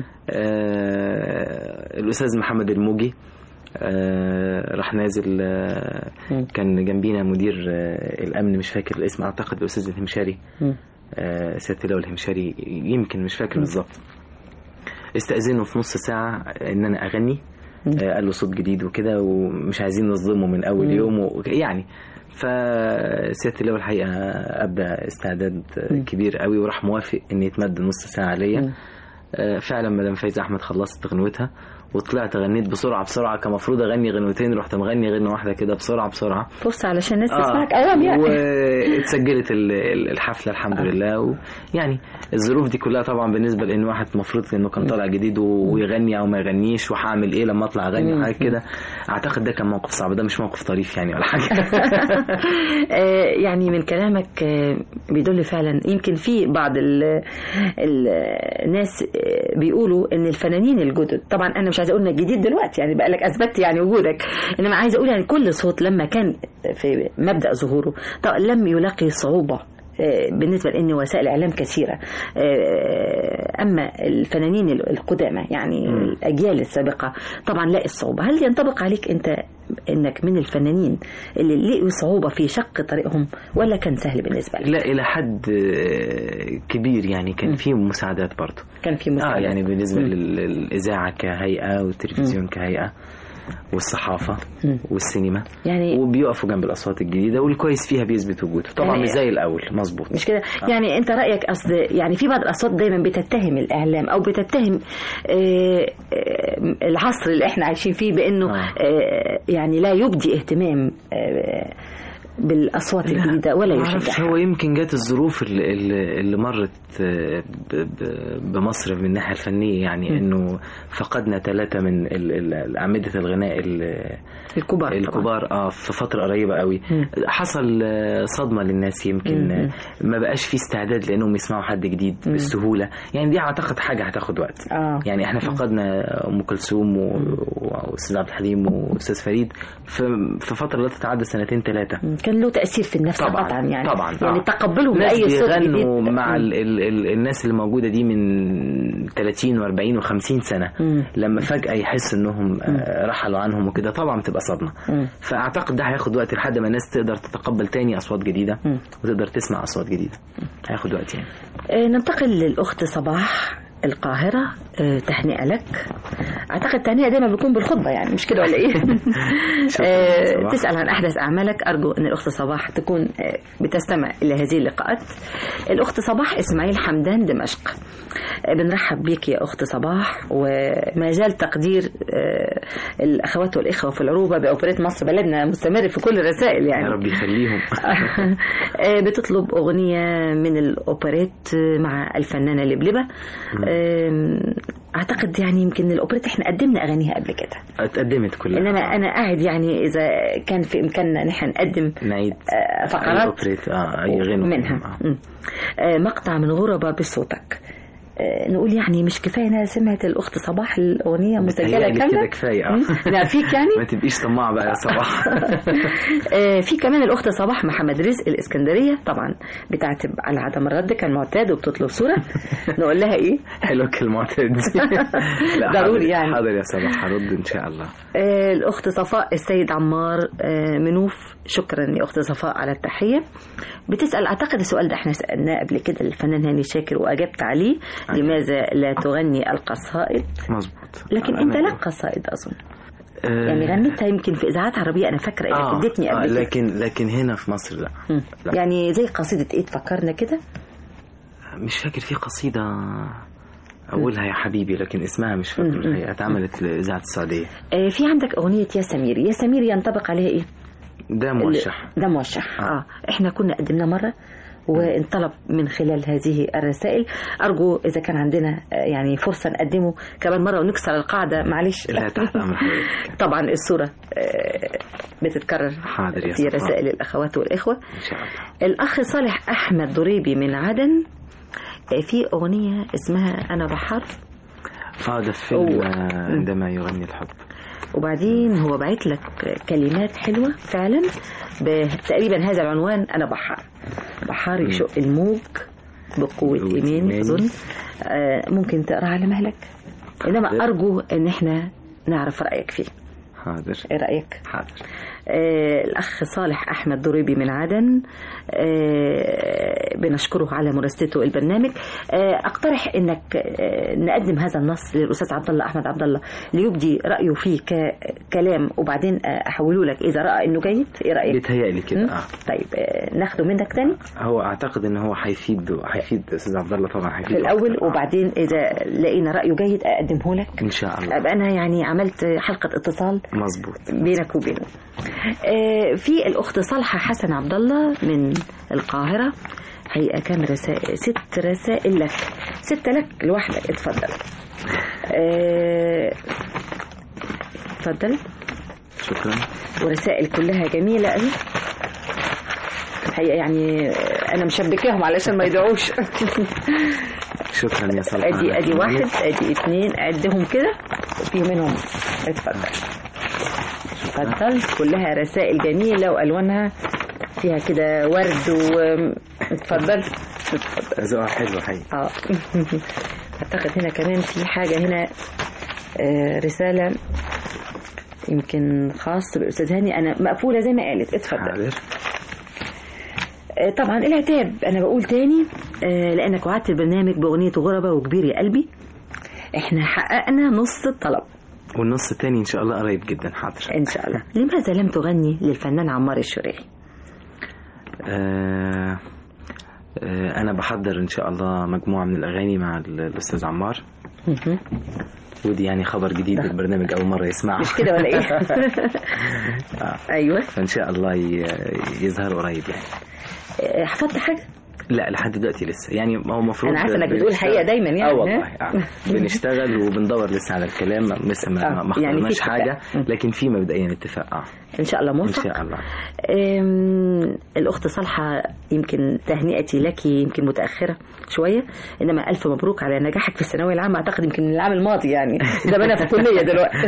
آه الاستاذ محمد الموجي آه راح نازل آه كان جنبينا مدير آه الامن مش فاكر الاسم اعتقد الاستاذ الهمشاري آه سياده اللواء الهمشاري يمكن مش فاكر بالظبط. استأذنه في نص ساعه ان انا اغني. آه قال له صوت جديد وكده ومش عايزين نظلمه من اول مم. يوم و... يعني فسيادة اللواء الحقيقة أبدأ استعداد مم. كبير قوي وراح موافق إن يتمد نص ساعة ليا. آه فعلا مدام فايزة أحمد خلصت غنوتها وطلعت غنيت بسرعة بسرعة كان مفروض أغني غنوتين رحت مغني غنوة واحدة كده بسرعة بسرعة فرصة علشان الناس تسمعك آه. أوام يعني واتسجلت الحفلة الحمد آه. لله. ويعني الظروف دي كلها طبعا بالنسبة لأن واحد مفروض إنه كان طالع جديد ويغني أو ما يغنيش وهعمل إيه لما أطلع أغني حاجة كده. أعتقد ده كان موقف صعب ده مش موقف طريف يعني ولا حاجة. يعني من كلامك بيدل فعلا يمكن في بعض الناس بيقولوا إن الفنانين الجدد طبعا أنا مش عايزه اقول انك جديد دلوقتي يعني بقى لك اثبتت يعني وجودك انما عايزه اقول يعني كل صوت لما كان في مبدا ظهوره طبعا لم يلاقي صعوبه بالنسبة لأن وسائل إعلام كثيرة. أما الفنانين القدامى يعني م. الأجيال السابقة طبعا لاقي الصعوبة. هل ينطبق عليك أنت أنك من الفنانين اللي لقوا صعوبة في شق طريقهم ولا كان سهل بالنسبة لك؟ لا إلى حد كبير يعني كان في مساعدات برضو كان في مساعدات آه يعني بالنسبة م. للإذاعة كهيئة والتلفزيون م. كهيئة والصحافة م. والسينما يعني وبيقفوا جنب الأصوات الجديدة والكويس فيها بيثبت وجوده طبعا يعني مش زي الأول مظبوط مش كده آه. يعني أنت رأيك أصل يعني في بعض الأصوات دايما بتتهم الإعلام أو بتتهم آه العصر اللي احنا عايشين فيه بأنه آه. آه يعني لا يبدي اهتمام آه بالأصوات الجديدة ولا يشجعها. هو يمكن جات الظروف اللي, اللي مرت بمصر من الناحية الفنية يعني م. إنه فقدنا ثلاثة من أعمدة الغناء الكبار الكبار اه في فترة قريبة قوي م. حصل صدمة للناس يمكن م. ما بقاش في استعداد لأنهم يسمعوا حد جديد م. بالسهولة يعني دي أعتقد حاجة هتاخد وقت آه. يعني احنا فقدنا أم كلثوم وأستاذ عبد الحليم وأستاذ فريد في فترة لا تتعدى سنتين ثلاثة كان له تأثير في النفس طبعا قطعا يعني طبعا يعني آه. تقبلهم بأي صوت جديد مع ال ال ال الناس اللي موجودة دي من ثلاثين وأربعين وخمسين سنة م. لما فجأة يحس انهم آه رحلوا عنهم وكده طبعا بتبقى صدمة. م. فأعتقد ده هياخد وقت لحد ما الناس تقدر تتقبل تاني أصوات جديدة م. وتقدر تسمع أصوات جديدة هياخد وقت يعني. آه ننتقل للأخت صباح القاهرة. آه تهنئة لك. أعتقد تهنئة دايما بيكون بالخطبة يعني مش كده ولا إيه؟ آه تسأل عن أحدث أعمالك. أرجو أن الأخت صباح تكون آه بتستمع إلى هذه اللقاءات. الأخت صباح إسماعيل حمدان دمشق. آه بنرحب بك يا أخت صباح وما زال تقدير آه الأخوات والإخوة في العروبة بأوبريت مصر بلدنا مستمر في كل الرسائل يعني يا رب يخليهم. آه بتطلب أغنية من الأوبريت مع الفنانة لبلبة. اعتقد يعني يمكن الاوبريت احنا قدمنا اغانيها قبل كده اتقدمت كلها انما انا قاعد يعني اذا كان في امكاننا نحن نقدم نعيد فقرات الاوبريت اه اي غنوه منها آه. مقطع من غربة بصوتك. نقول يعني مش كفايه انا سمعت الاخت صباح الاغنيه مسجله كامله كده كفايه اه لا فيك يعني ما تبقيش طماعه بقى يا صباح. في كمان الاخت صباح محمد رزق الاسكندريه طبعا بتعتب على عدم الرد كالمعتاد وبتطلب صوره. نقول لها ايه حلو كالمعتاد ضروري يعني. حاضر يا صباح هرد ان شاء الله. الاخت صفاء السيد عمار منوف. شكرا يا اخت صفاء على التحيه. بتسال اعتقد السؤال ده احنا سالناه قبل كده الفنان هاني شاكر واجبت عليه. لماذا لا تغني القصائد؟ مظبوط. لكن انت لك قصائد اظن أه يعني غنيتها يمكن في اذاعات عربيه انا فاكره انك آه اديتني قبل آه لكن لكن هنا في مصر لا. لا يعني زي قصيده ايه تفكرنا كده مش فاكر في قصيده اولها يا حبيبي لكن اسمها مش فاكر الحقيقه اتعملت لاذاعه السعوديه. آه في عندك اغنيه يا سميري. يا سميري ينطبق عليها ايه؟ ده موشح ده موشح اه, آه. احنا كنا قدمنا مره وانطلب من خلال هذه الرسائل. أرجو إذا كان عندنا يعني فرصة نقدمه كمان مرة ونكسر القاعدة، معلش. لا تحت أمر. طبعا الصورة بتتكرر في رسائل الأخوات والإخوة. إن شاء الله. الأخ صالح أحمد ضريبي من عدن في أغنية اسمها أنا بحر. اه ده فيلم عندما يغني الحب. وبعدين هو بعت لك كلمات حلوة فعلا بتقريبا هذا العنوان: أنا بحر بحر يشق الموج بقوة إيمان. أظن آه ممكن تقرأ على مهلك، إنما أرجو إن إحنا نعرف رأيك فيه. حاضر. إيه رأيك؟ حاضر. آه الأخ صالح أحمد ضريبي من عدن، آه بنشكره على مراسلته البرنامج. آه أقترح إنك آه نقدم هذا النص للأستاذ عبد الله أحمد عبد الله ليبدي رأيه فيه ككلام، وبعدين آه أحوله لك إذا رأى إنه جيد. إيه رأيك؟ بيتهيألي كده. آه. طيب آه ناخده منك تاني. هو أعتقد إن هو هيفيد هيفيد أستاذ عبد الله طبعا هيفيد في الأول أكتر. وبعدين إذا لقينا رأيه جيد أقدمه لك إن شاء الله. أبقى أنا يعني عملت حلقة اتصال مظبوط بينك وبينه. آه في الأخت صالحة حسن عبد الله من القاهرة، هيئة كام رسائل؟ ست رسائل لك، ستة لك لوحدك. اتفضل. اتفضل. آه شكرا. ورسائل كلها جميلة قوي الحقيقة، يعني أنا مشبكاهم علشان ما يدعوش. شكرا يا صالحة. أدي أدي واحد، أدي اتنين، أعدهم كده وفي منهم. اتفضل. اتفضل. كلها رسائل جميلة وألوانها فيها كده ورد و اتفضل. ذوقها حلو حقيقي. اه اعتقد هنا كمان في حاجة هنا، آه رسالة يمكن خاص بالأستاذ هاني، أنا مقفولة زي ما قالت. اتفضل. آه طبعا العتاب أنا بقول تاني، آه لأنك وعدت البرنامج بأغنية غربة وكبير يا قلبي. احنا حققنا نص الطلب والنص التاني إن شاء الله قريب جدا. حاضر إن شاء الله. لماذا لم تغني للفنان عمار الشريعي؟ آه آه أنا بحضر إن شاء الله مجموعة من الأغاني مع الأستاذ عمار. ودي يعني خبر جديد للبرنامج، أول مرة يسمعه. مش كده ولا إيه؟ آه. أيوة. فإن شاء الله يظهر قريب يعني. حفظت حاجة؟ لا لحد دلوقتي لسه، يعني هو المفروض. انا عارفه انك بتقول حقيقه دايما يعني. اه والله آه. بنشتغل وبندور لسه على الكلام، لسه ما آه. ما خلصناش يعني حاجه، لكن في مبدئيا اتفاق. اه ان شاء الله موفق ان شاء الله. الاخت صالحه، يمكن تهنئتي لك يمكن متاخره شويه، انما الف مبروك على نجاحك في الثانويه العامه. اعتقد يمكن من العام الماضي يعني، ده انا في الكليه دلوقتي.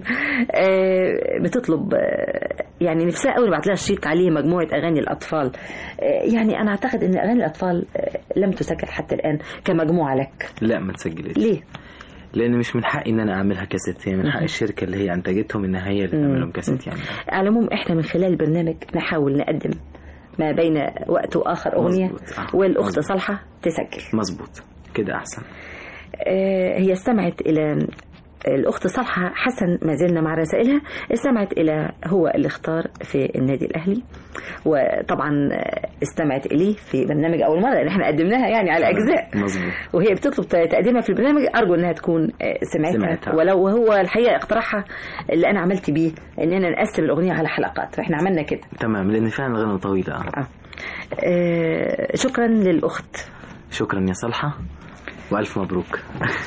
بتطلب يعني نفسها قوي نبعت لها شريط عليه مجموعه اغاني الاطفال. يعني انا اعتقد ان اغاني الاطفال لم تسجل حتى الان كمجموعه لك. لا ما تسجلتش. ليه؟ لان مش من حقي ان انا اعملها كاسيت، هي من حق الشركه اللي هي انتجتهم ان هي اللي تعمل لهم كاسيت يعني. على العموم احنا من خلال البرنامج نحاول نقدم ما بين وقت واخر اغنيه، والاخت صالحه تسجل. مظبوط كده احسن. آه هي استمعت الى الأخت صالحة حسن، ما زلنا مع رسائلها، استمعت إلى هو اللي اختار في النادي الأهلي، وطبعا استمعت إليه في برنامج أول مرة اللي احنا قدمناها يعني على أجزاء. مظبوط. وهي بتطلب تقديمها في البرنامج، أرجو أنها تكون سمعتها, سمعتها. ولو وهو الحقيقة اقتراحها اللي أنا عملت بيه إننا نقسم الأغنية على حلقات، فإحنا عملنا كده. تمام، لأن فعلا الغنى طويلة. آه. آه شكرا للأخت. شكرا يا صالحة وألف مبروك.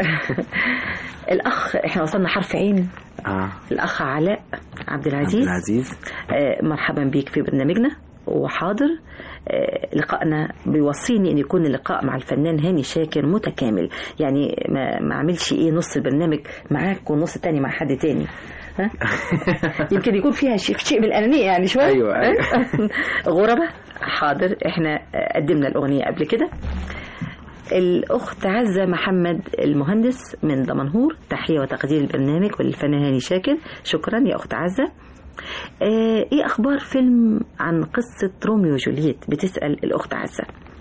الأخ احنا وصلنا حرف عين. آه. الأخ علاء عبد العزيز. عبد العزيز. آه مرحبا بيك في برنامجنا وحاضر. آه لقائنا بيوصيني ان يكون اللقاء مع الفنان هاني شاكر متكامل، يعني ما ما اعملش ايه نص البرنامج معاك والنص التاني مع حد تاني. ها؟ يمكن يكون فيها شيء شيء من الأنانية يعني شوية. أيوة, أيوة. غربة. حاضر، احنا قدمنا الأغنية قبل كده. الأخت عزة محمد المهندس من دمنهور، تحية وتقدير البرنامج وللفنان هاني شاكر. شكرا يا أخت عزة. اه ايه أخبار فيلم عن قصة روميو وجولييت؟ بتسأل الأخت عزة.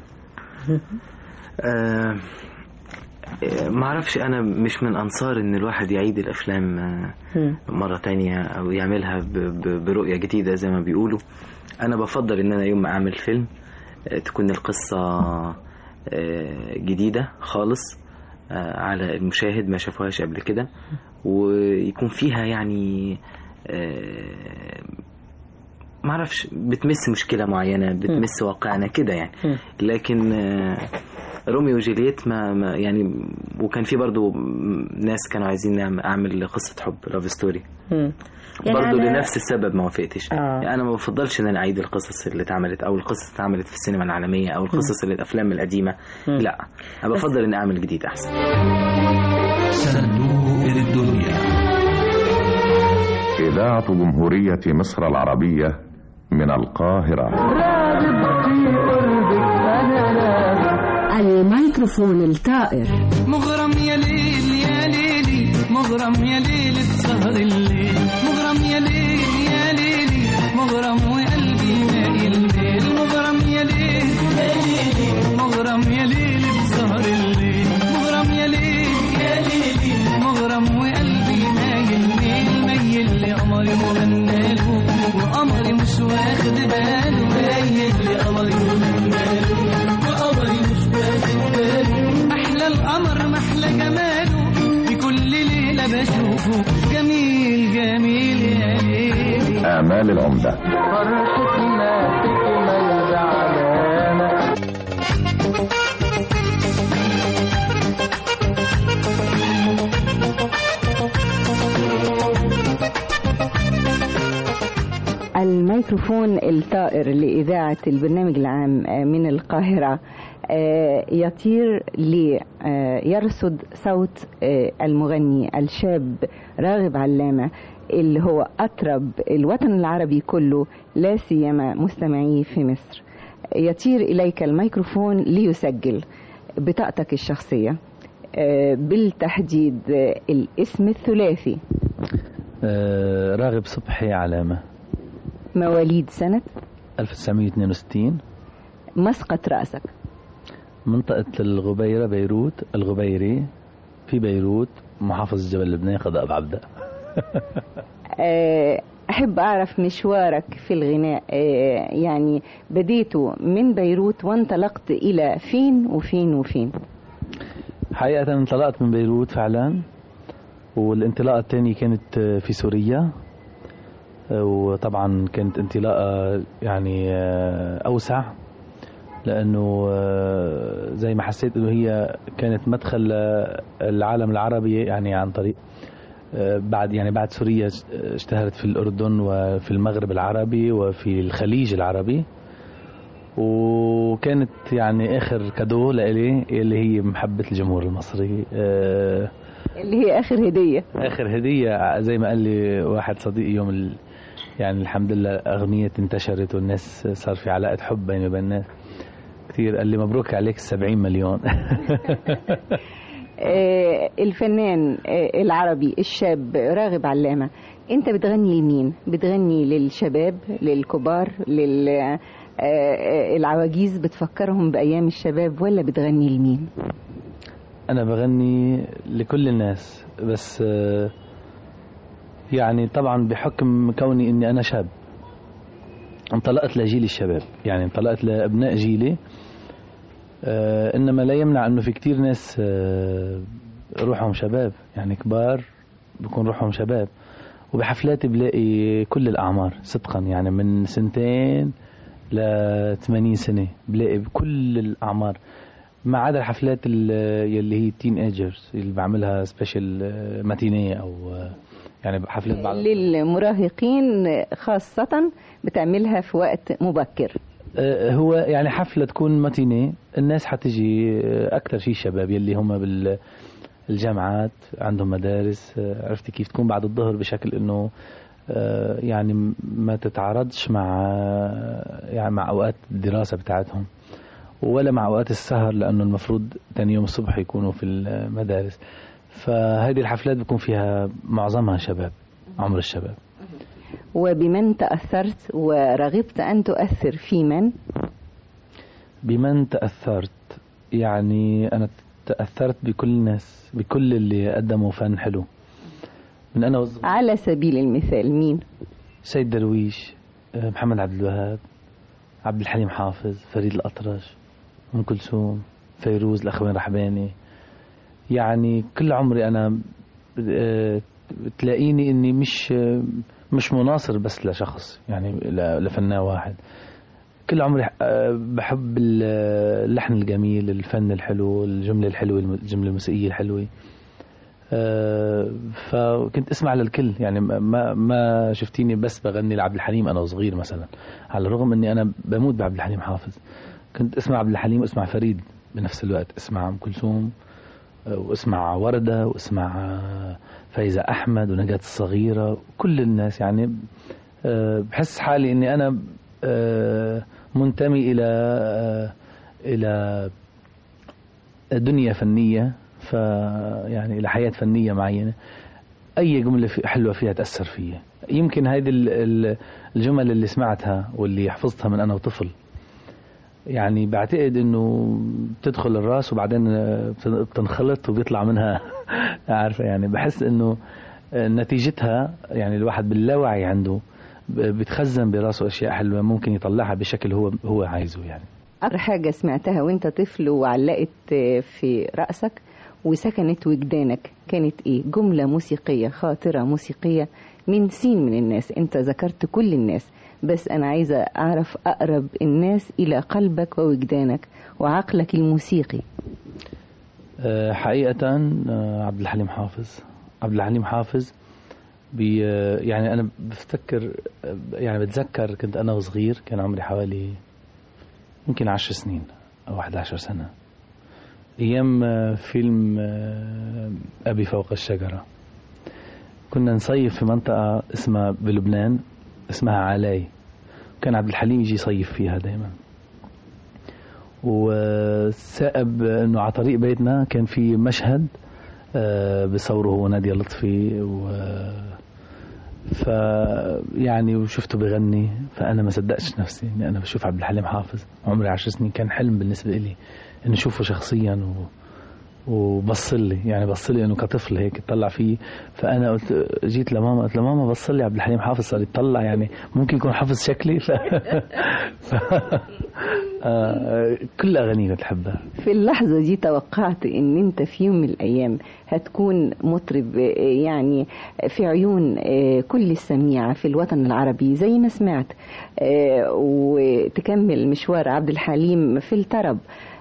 آه ما اعرفش، انا مش من انصار ان الواحد يعيد الافلام مرة تانية او يعملها برؤية جديدة زي ما بيقولوا. انا بفضل ان انا يوم ما اعمل فيلم تكون القصة جديدة خالص على المشاهد ما شافوهاش قبل كده، ويكون فيها يعني معرفش بتمس مشكلة معينة، بتمس واقعنا كده يعني. لكن روميو وجولييت ما, ما يعني، وكان في برضو ناس كانوا عايزين اعمل قصة حب لاف ستوري يعني برضو أنا... لنفس السبب ما وافقتش. آه. يعني انا ما بفضلش ان انا اعيد القصص اللي اتعملت او القصص اللي اتعملت في السينما العالمية او القصص اللي الافلام القديمة. م. لا انا بفضل ان اعمل جديد احسن. صندوق الدنيا. إذاعة جمهورية مصر العربية من القاهرة. الميكروفون الطائر. مغرم يا ليل يا ليلي، مغرم يا ليل بسهر الليل، مغرم يا ليل يا ليلي، مغرم وقلبي مايل الليل، مغرم يا ليل يا ليلي، مغرم يا ليل بسهر الليل، مغرم يا ليل يا ليلي، مغرم وقلبي مايل الليل، مايل لقمري وغناله وقمري مش واخد باله، مايل لقمري وغناله وقمري مش واخد باله، محلى القمر محلى جماله، بكل ليلة بشوفه جميل جميل يا ليل. آمال العمدة. فرحتنا تكمل زعلانة. الميكروفون الطائر لإذاعة البرنامج العام من القاهرة يطير ليرصد صوت المغني الشاب راغب علامة اللي هو أطرب الوطن العربي كله، لا سيما مستمعيه في مصر. يطير إليك الميكروفون ليسجل بطاقتك الشخصية، بالتحديد الاسم الثلاثي. راغب صبحي علامة. مواليد سنة ألف وتسعمائة واثنين وستين. مسقط رأسك. منطقة الغبيرة بيروت، الغبيري في بيروت، محافظة جبل لبنان، قضاء بعبدة. أحب أعرف مشوارك في الغناء، يعني بديته من بيروت وانطلقت إلى فين وفين وفين؟ حقيقة انطلقت من بيروت فعلا، والانطلاقة الثانية كانت في سوريا، وطبعا كانت انطلاقة يعني أوسع، لأنه زي ما حسيت أنه هي كانت مدخل العالم العربي، يعني عن طريق بعد يعني بعد سوريا اشتهرت في الأردن وفي المغرب العربي وفي الخليج العربي، وكانت يعني آخر كادو لإلي اللي هي محبة الجمهور المصري، اللي هي آخر هدية. آخر هدية زي ما قال لي واحد صديقي يوم ال... يعني الحمد لله أغنية انتشرت والناس صار في علاقة حب بيني وبين الناس كثير، قال لي مبروك عليك السبعين مليون. الفنان العربي الشاب راغب علامة، انت بتغني لمين؟ بتغني للشباب، للكبار، للعواجيز بتفكرهم بأيام الشباب، ولا بتغني لمين؟ أنا بغني لكل الناس، بس يعني طبعا بحكم كوني اني انا شاب انطلقت لجيل الشباب، يعني انطلقت لابناء جيلي، آه انما لا يمنع انه في كتير ناس آه روحهم شباب، يعني كبار بيكون روحهم شباب، وبحفلاتي بلاقي كل الاعمار صدقا، يعني من سنتين ل ثمانين سنة بلاقي بكل الاعمار، ما عدا الحفلات اللي هي التين ايجرز اللي بعملها سبيشال ماتينيه او يعني حفلات بعض للمراهقين خاصة بتعملها في وقت مبكر. هو يعني حفلة تكون ماتينيه، الناس حتجي أكتر شيء الشباب يلي هم بالجامعات عندهم مدارس، عرفتي كيف، تكون بعد الظهر بشكل إنه يعني ما تتعارضش مع يعني مع أوقات الدراسة بتاعتهم ولا مع أوقات السهر، لأنه المفروض تاني يوم الصبح يكونوا في المدارس. فهذه الحفلات بيكون فيها معظمها شباب، عمر الشباب. وبمن تأثرت ورغبت أن تؤثر في من؟ بمن تأثرت يعني أنا تأثرت بكل الناس، بكل اللي قدموا فن حلو من أنا وصغير. على سبيل المثال مين؟ سيد درويش، محمد عبد الوهاب، عبد الحليم حافظ، فريد الأطرش، أم كلثوم، فيروز، الأخوين رحباني. يعني كل عمري أنا تلاقيني اني مش مش مناصر بس لشخص يعني لفنان واحد. كل عمري بحب اللحن الجميل، الفن الحلو، الجملة الحلوة، الجملة الموسيقية الحلوة. فكنت اسمع للكل يعني ما ما شفتيني بس بغني لعبد الحليم انا صغير مثلا، على الرغم اني انا بموت بعبد الحليم حافظ. كنت اسمع عبد الحليم واسمع فريد بنفس الوقت، اسمع ام كلثوم واسمع وردة واسمع فايزة احمد ونجاة الصغيرة، كل الناس يعني. بحس حالي اني انا منتمي الى الى دنيا فنية، فيعني إلى حياة فنية معينة. أي جملة حلوة فيها تأثر فيها. يمكن هذه الجمل اللي سمعتها واللي حفظتها من أنا وطفل يعني بعتقد إنه بتدخل الراس وبعدين بتنخلط وبيطلع منها عارفة يعني. بحس إنه نتيجتها يعني الواحد باللاوعي عنده بتخزن براسه أشياء حلوة ممكن يطلعها بشكل هو هو عايزه يعني. أكتر حاجة سمعتها وانت طفل وعلقت في رأسك وسكنت وجدانك كانت ايه؟ جملة موسيقية، خاطرة موسيقية من سين من الناس. انت ذكرت كل الناس بس انا عايزة اعرف اقرب الناس الى قلبك ووجدانك وعقلك الموسيقي. أه حقيقة عبد الحليم حافظ. عبد الحليم حافظ بي يعني انا بفتكر يعني بتذكر كنت انا وصغير، كان عمري حوالي يمكن عشر سنين او احد عشر سنة، ايام فيلم ابي فوق الشجرة. كنا نصيف في منطقة اسمها بلبنان اسمها علاي، كان عبد الحليم يجي يصيف فيها دايما. وسأب انه على طريق بيتنا كان في مشهد بصوره هو نادية لطفي و ف يعني وشفته بغني، فانا ما صدقتش نفسي اني انا بشوف عبد الحليم حافظ. عمري عشر سنين، كان حلم بالنسبه لي اني اشوفه شخصيا و... وبص لي يعني بص لي انه كطفل هيك طلع فيه. فانا قلت جيت لماما قلت لماما بص لي عبد الحليم حافظ صار يطلع يعني ممكن يكون حافظ شكلي. ف... ف... آه... كل اغانيه بتحبها. في اللحظه دي توقعت ان انت في يوم من الايام هتكون مطرب يعني في عيون كل السميعه في الوطن العربي زي ما سمعت، وتكمل مشوار عبد الحليم في الطرب.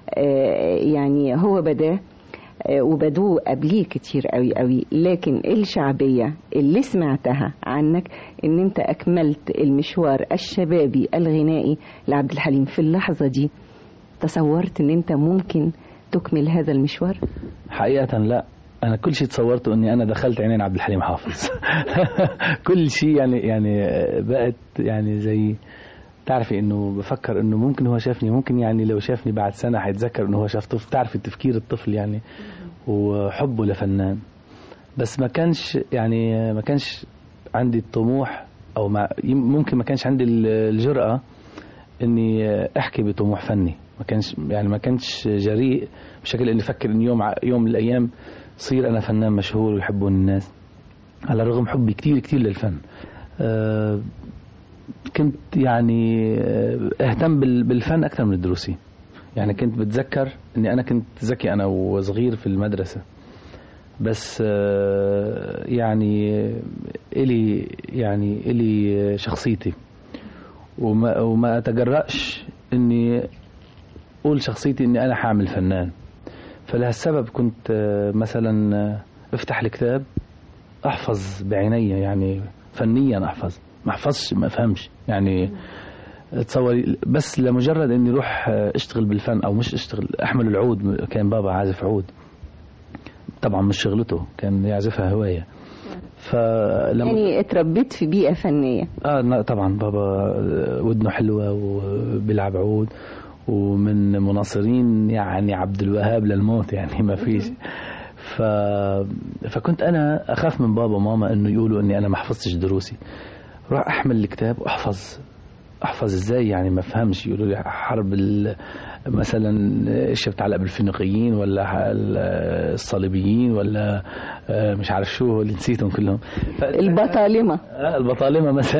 يعني هو بداه وبدوه قبليه كتير قوي قوي، لكن الشعبية اللي سمعتها عنك ان انت اكملت المشوار الشبابي الغنائي لعبد الحليم. في اللحظة دي تصورت ان انت ممكن تكمل هذا المشوار؟ حقيقة لا، انا كل شيء تصورته اني انا دخلت عينين عبد الحليم حافظ. كل شيء يعني يعني بقت يعني زي تعرفي انه بفكر انه ممكن هو شافني، ممكن يعني لو شافني بعد سنة حيتذكر انه هو شاف طفل. تعرفي التفكير الطفل يعني وحبه لفنان. بس ما كانش يعني ما كانش عندي الطموح او ما ممكن ما كانش عندي الجرأة اني احكي بطموح فني. ما كانش يعني ما كانش جريء بشكل اني افكر ان يوم يوم من الايام صير انا فنان مشهور ويحبوني الناس، على الرغم حبي كتير كتير للفن. أه كنت يعني اهتم بالفن اكثر من الدروسي. يعني كنت بتذكر اني انا كنت ذكي انا وصغير في المدرسة، بس يعني الي يعني الي شخصيتي وما وما اتجرأش اني اقول شخصيتي اني انا حاعمل فنان. فلهالسبب كنت مثلا افتح الكتاب احفظ بعيني، يعني فنيا احفظ، ما احفظش ما افهمش يعني. تصوري بس لمجرد اني اروح اشتغل بالفن او مش اشتغل احمل العود. كان بابا عازف عود، طبعا مش شغلته، كان يعزفها هواية. فلما يعني اتربيت في بيئة فنية. اه طبعا بابا ودنه حلوة وبيلعب عود، ومن مناصرين يعني عبد الوهاب للموت يعني ما فيش. ف... فكنت انا اخاف من بابا وماما انه يقولوا اني انا ما حفظتش دروسي. راح احمل الكتاب واحفظ احفظ ازاي يعني ما افهمش. يقولوا لي حرب مثلا ايش بتعلق بالفينيقيين ولا الصليبيين ولا مش عارف شو اللي نسيتهم كلهم. البطالمة البطالمة مثلا.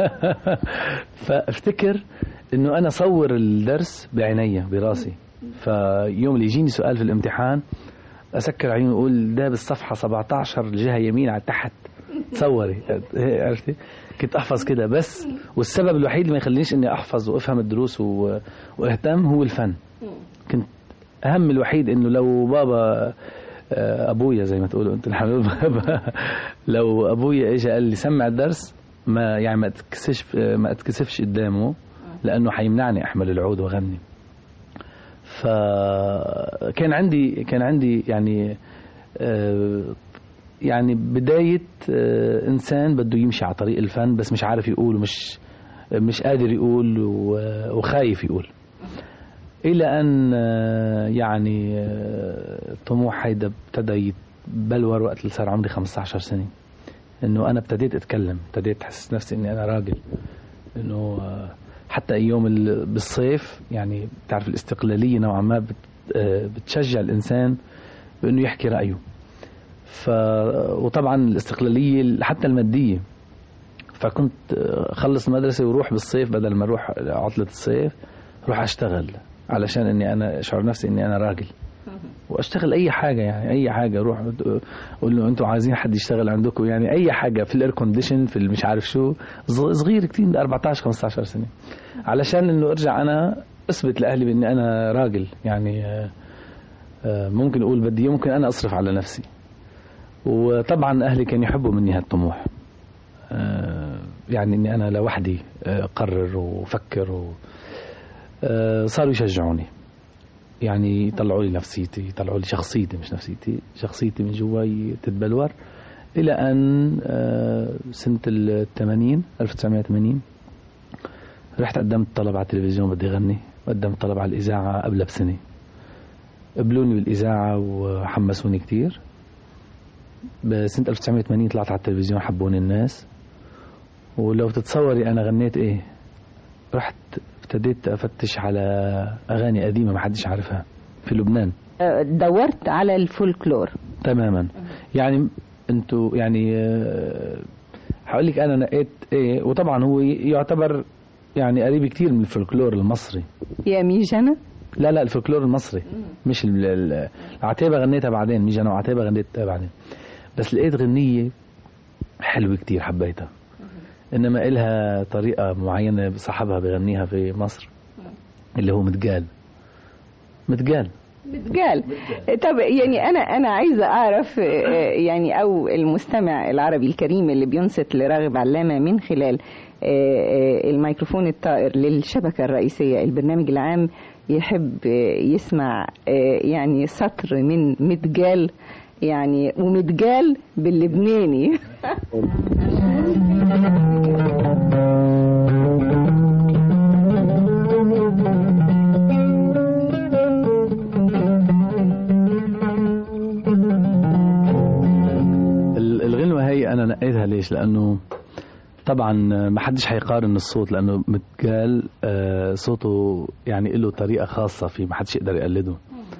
فافتكر انه انا صور الدرس بعيني براسي. فيوم اللي يجيني سؤال في الامتحان اسكر عيوني واقول ده بالصفحة سبعة عشر الجهة يمين على تحت تصوري عرفتي كنت احفظ كده بس. والسبب الوحيد اللي ما يخلينيش اني احفظ وافهم الدروس و... واهتم هو الفن. كنت اهم الوحيد انه لو بابا ابويا زي ما تقولوا انت الحمد بابا لو ابويا اجى قال لي سمع الدرس ما يعني ما اتكسفش ما اتكسفش قدامه لانه حيمنعني احمل العود واغني. فكان عندي كان عندي يعني يعني بداية إنسان بده يمشي على طريق الفن بس مش عارف يقول ومش مش قادر يقول وخايف يقول. إلى أن يعني الطموح هيدا ابتدى يتبلور وقت اللي صار عمري خمسة عشر سنة. إنه أنا ابتديت أتكلم، ابتديت أحس نفسي إني أنا راجل. إنه حتى يوم بالصيف يعني بتعرف الاستقلالية نوعا ما بتشجع الإنسان بإنه يحكي رأيه. ف وطبعا الاستقلالية حتى المادية. فكنت خلص المدرسة وروح بالصيف بدل ما اروح عطلة الصيف روح اشتغل علشان اني انا اشعر نفسي اني انا راجل واشتغل اي حاجة يعني اي حاجة اروح اقول له انتوا عايزين حد يشتغل عندكم يعني اي حاجة في الاير كونديشن في مش عارف شو صغير كتير أربعتاشر خمسة عشر سنة علشان انه ارجع انا اثبت لاهلي باني انا راجل يعني ممكن اقول بدي ممكن انا اصرف على نفسي. وطبعا أهلي كانوا يحبوا مني هالطموح يعني أني أنا لوحدي أقرر وفكر وصاروا يشجعوني يعني يطلعوا لي نفسيتي يطلعوا لي شخصيتي مش نفسيتي شخصيتي من جواي تتبلور. إلى أن سنة الثمانين ألف وتسعمائة وثمانين رحت قدمت طلب على التلفزيون بدي أغني وقدمت طلب على الإذاعة قبل بسنة. قبلوني بالإذاعة وحمسوني كتير. بسنة ألف وتسعمائة وثمانين طلعت على التلفزيون حبوني الناس. ولو تتصوري أنا غنيت إيه رحت ابتديت أفتش على أغاني قديمة ما حدش عارفها في لبنان. دورت على الفولكلور تماما يعني أنتوا يعني هقول لك أنا نقيت إيه. وطبعا هو يعتبر يعني قريب كتير من الفولكلور المصري. يا ميجانا لا لا الفولكلور المصري مش العتيبة غنيتها بعدين ميجانا وعتيبة غنيتها بعدين. بس لقيت غنية حلوة كتير حبيتها إنما إلها طريقة معينة صاحبها بغنيها في مصر اللي هو متقال متقال متقال. طب يعني أنا أنا عايزة أعرف يعني أو المستمع العربي الكريم اللي بينصت لراغب علامة من خلال الميكروفون الطائر للشبكة الرئيسية البرنامج العام يحب يسمع يعني سطر من متقال يعني ومتقال باللبناني. الغنوة هي أنا نقيتها ليش لأنه طبعا ما حدش هيقارن الصوت لأنه متقال صوته يعني له طريقة خاصة فيه ما حدش يقدر يقلده.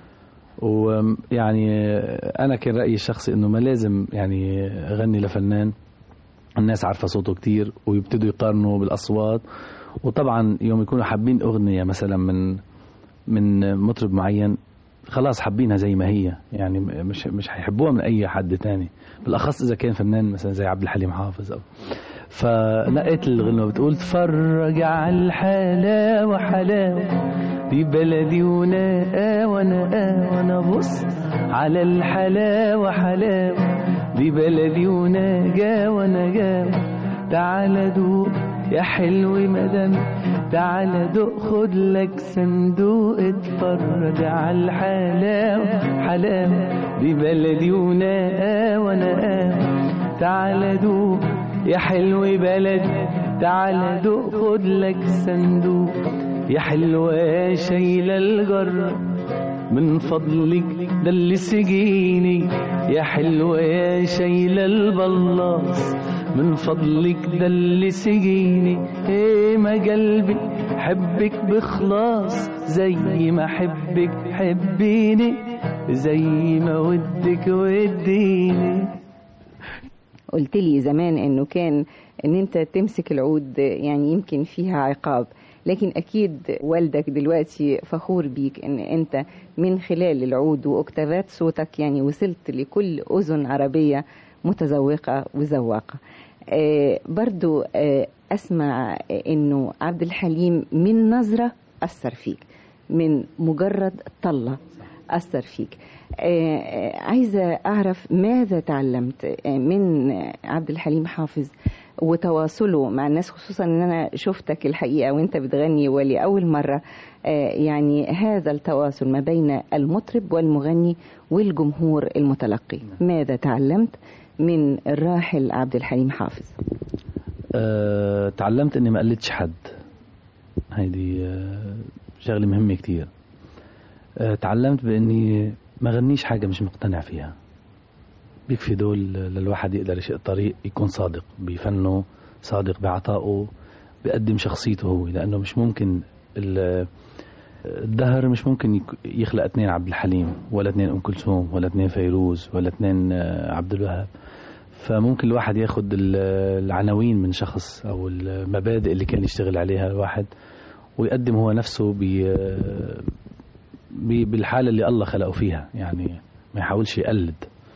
ويعني أنا كان رأيي الشخصي إنه ما لازم يعني أغني لفنان الناس عارفة صوته كتير ويبتدوا يقارنوا بالأصوات. وطبعا يوم يكونوا حابين أغنية مثلا من من مطرب معين خلاص حابينها زي ما هي يعني مش مش هيحبوها من أي حد تاني بالأخص إذا كان فنان مثلا زي عبد الحليم حافظ أو. فنقيت الغنوة بتقول تفرج على الحلاوة حلاوة دي بلدي ونقى ونقى وانا بص على الحلاوة حلاوة دي بلدي ونجا ونجا تعال دوق يا حلو مدام تعال دوق خد لك صندوق اتفرج على الحلاوة حلاوة دي بلدي ونقى ونقى تعال دوق يا حلو بلد تعال دوق خد لك صندوق يا حلوة شايلة الجر من فضلك ده اللي سجيني يا حلوة يا شايلة البلاص من فضلك ده اللي سجيني ايه ما قلبي حبك بخلاص زي ما حبك حبيني زي ما ودك وديني. قلت لي زمان انه كان ان انت تمسك العود يعني يمكن فيها عقاب لكن أكيد والدك دلوقتي فخور بيك إن أنت من خلال العود وأكتافات صوتك يعني وصلت لكل أذن عربية متذوقة وذواقة. آه برضو آه أسمع إنه عبد الحليم من نظرة أثر فيك، من مجرد طلة أثر فيك. آه عايزة أعرف ماذا تعلمت من عبد الحليم حافظ وتواصله مع الناس، خصوصا ان انا شفتك الحقيقة وانت بتغني ولأول مرة. آه يعني هذا التواصل ما بين المطرب والمغني والجمهور المتلقي، ماذا تعلمت من الراحل عبد الحليم حافظ؟ أه تعلمت اني ما قلدش حد، هيدي أه شغله مهمه كتير. أه تعلمت باني ما غنيش حاجه مش مقتنع فيها. بيكفي دول للواحد يقدر يشق طريق يكون صادق بفنه، صادق بعطائه، بيقدم شخصيته هو، لانه مش ممكن الدهر مش ممكن يخلق اثنين عبد الحليم ولا اثنين ام كلثوم ولا اثنين فيروز ولا اثنين عبد الوهاب. فممكن الواحد ياخد العناوين من شخص او المبادئ اللي كان يشتغل عليها الواحد ويقدم هو نفسه بالحالة اللي الله خلقه فيها، يعني ما يحاولش يقلد.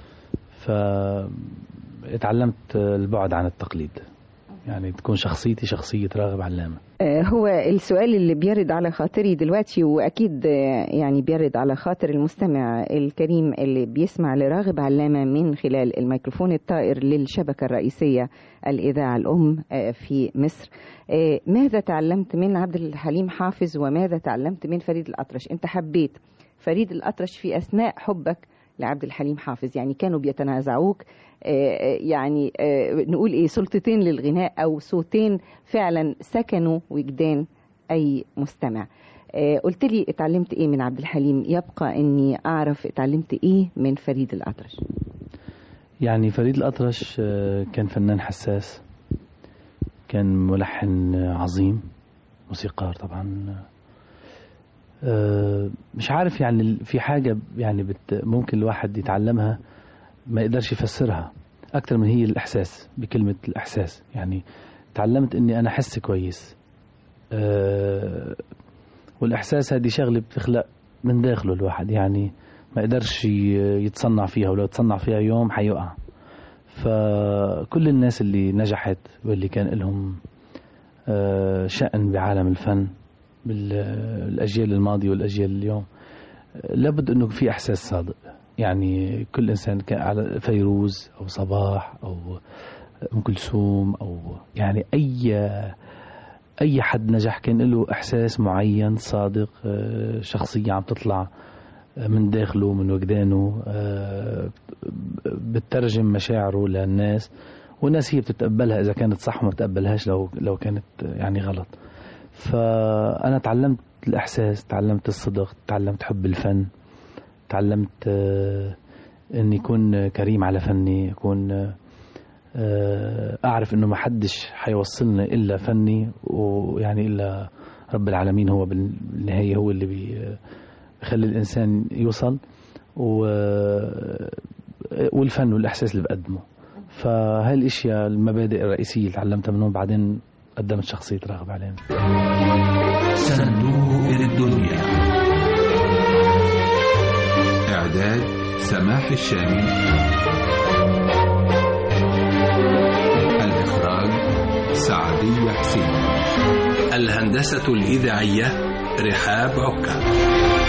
فتعلمت البعد عن التقليد، يعني تكون شخصيتي شخصية راغب علامة. هو السؤال اللي بيرد على خاطري دلوقتي، وأكيد يعني بيرد على خاطر المستمع الكريم اللي بيسمع لراغب علامة من خلال الميكروفون الطائر للشبكة الرئيسية الإذاعة الأم في مصر، ماذا تعلمت من عبد الحليم حافظ وماذا تعلمت من فريد الأطرش؟ أنت حبيت فريد الأطرش في أثناء حبك لعبد الحليم حافظ، يعني كانوا بيتنازعوك يعني نقول ايه سلطتين للغناء او صوتين فعلا سكنوا وجدان اي مستمع. قلت لي اتعلمت ايه من عبد الحليم، يبقى اني اعرف اتعلمت ايه من فريد الأطرش. يعني فريد الأطرش كان فنان حساس، كان ملحن عظيم، موسيقار طبعا. مش عارف يعني في حاجة يعني بت ممكن الواحد يتعلمها ما يقدرش يفسرها أكتر من هي الإحساس، بكلمة الإحساس. يعني تعلمت إني أنا أحس كويس، أه والإحساس هذه شغلة بتخلق من داخله الواحد، يعني ما يقدرش يتصنع فيها، ولو يتصنع فيها يوم حيقع. فكل الناس اللي نجحت واللي كان لهم أه شأن بعالم الفن بالأجيال الماضية والأجيال اليوم لابد أنه في إحساس صادق. يعني كل إنسان كان على فيروز أو صباح أو أم كلثوم أو يعني أي أي حد نجح كان له إحساس معين صادق، شخصية عم تطلع من داخله من وجدانه، بتترجم مشاعره للناس، والناس هي بتتقبلها إذا كانت صح وما بتقبلهاش لو لو كانت يعني غلط. فأنا تعلمت الإحساس، تعلمت الصدق، تعلمت حب الفن، تعلمت أن يكون كريم على فني، يكون أعرف أنه ما حدش حيوصلنا إلا فني، ويعني إلا رب العالمين هو بالنهاية هو اللي بيخلي الإنسان يوصل، والفن والإحساس اللي بقدمه. فهاي الاشياء المبادئ الرئيسيه اللي تعلمتها منهم، بعدين قدمت شخصيه راغب علامه. صندوق الدنيا، اعداد سماح الشامي، الاخراج سعدية حسين، الهندسه الاذاعيه رحاب عكا.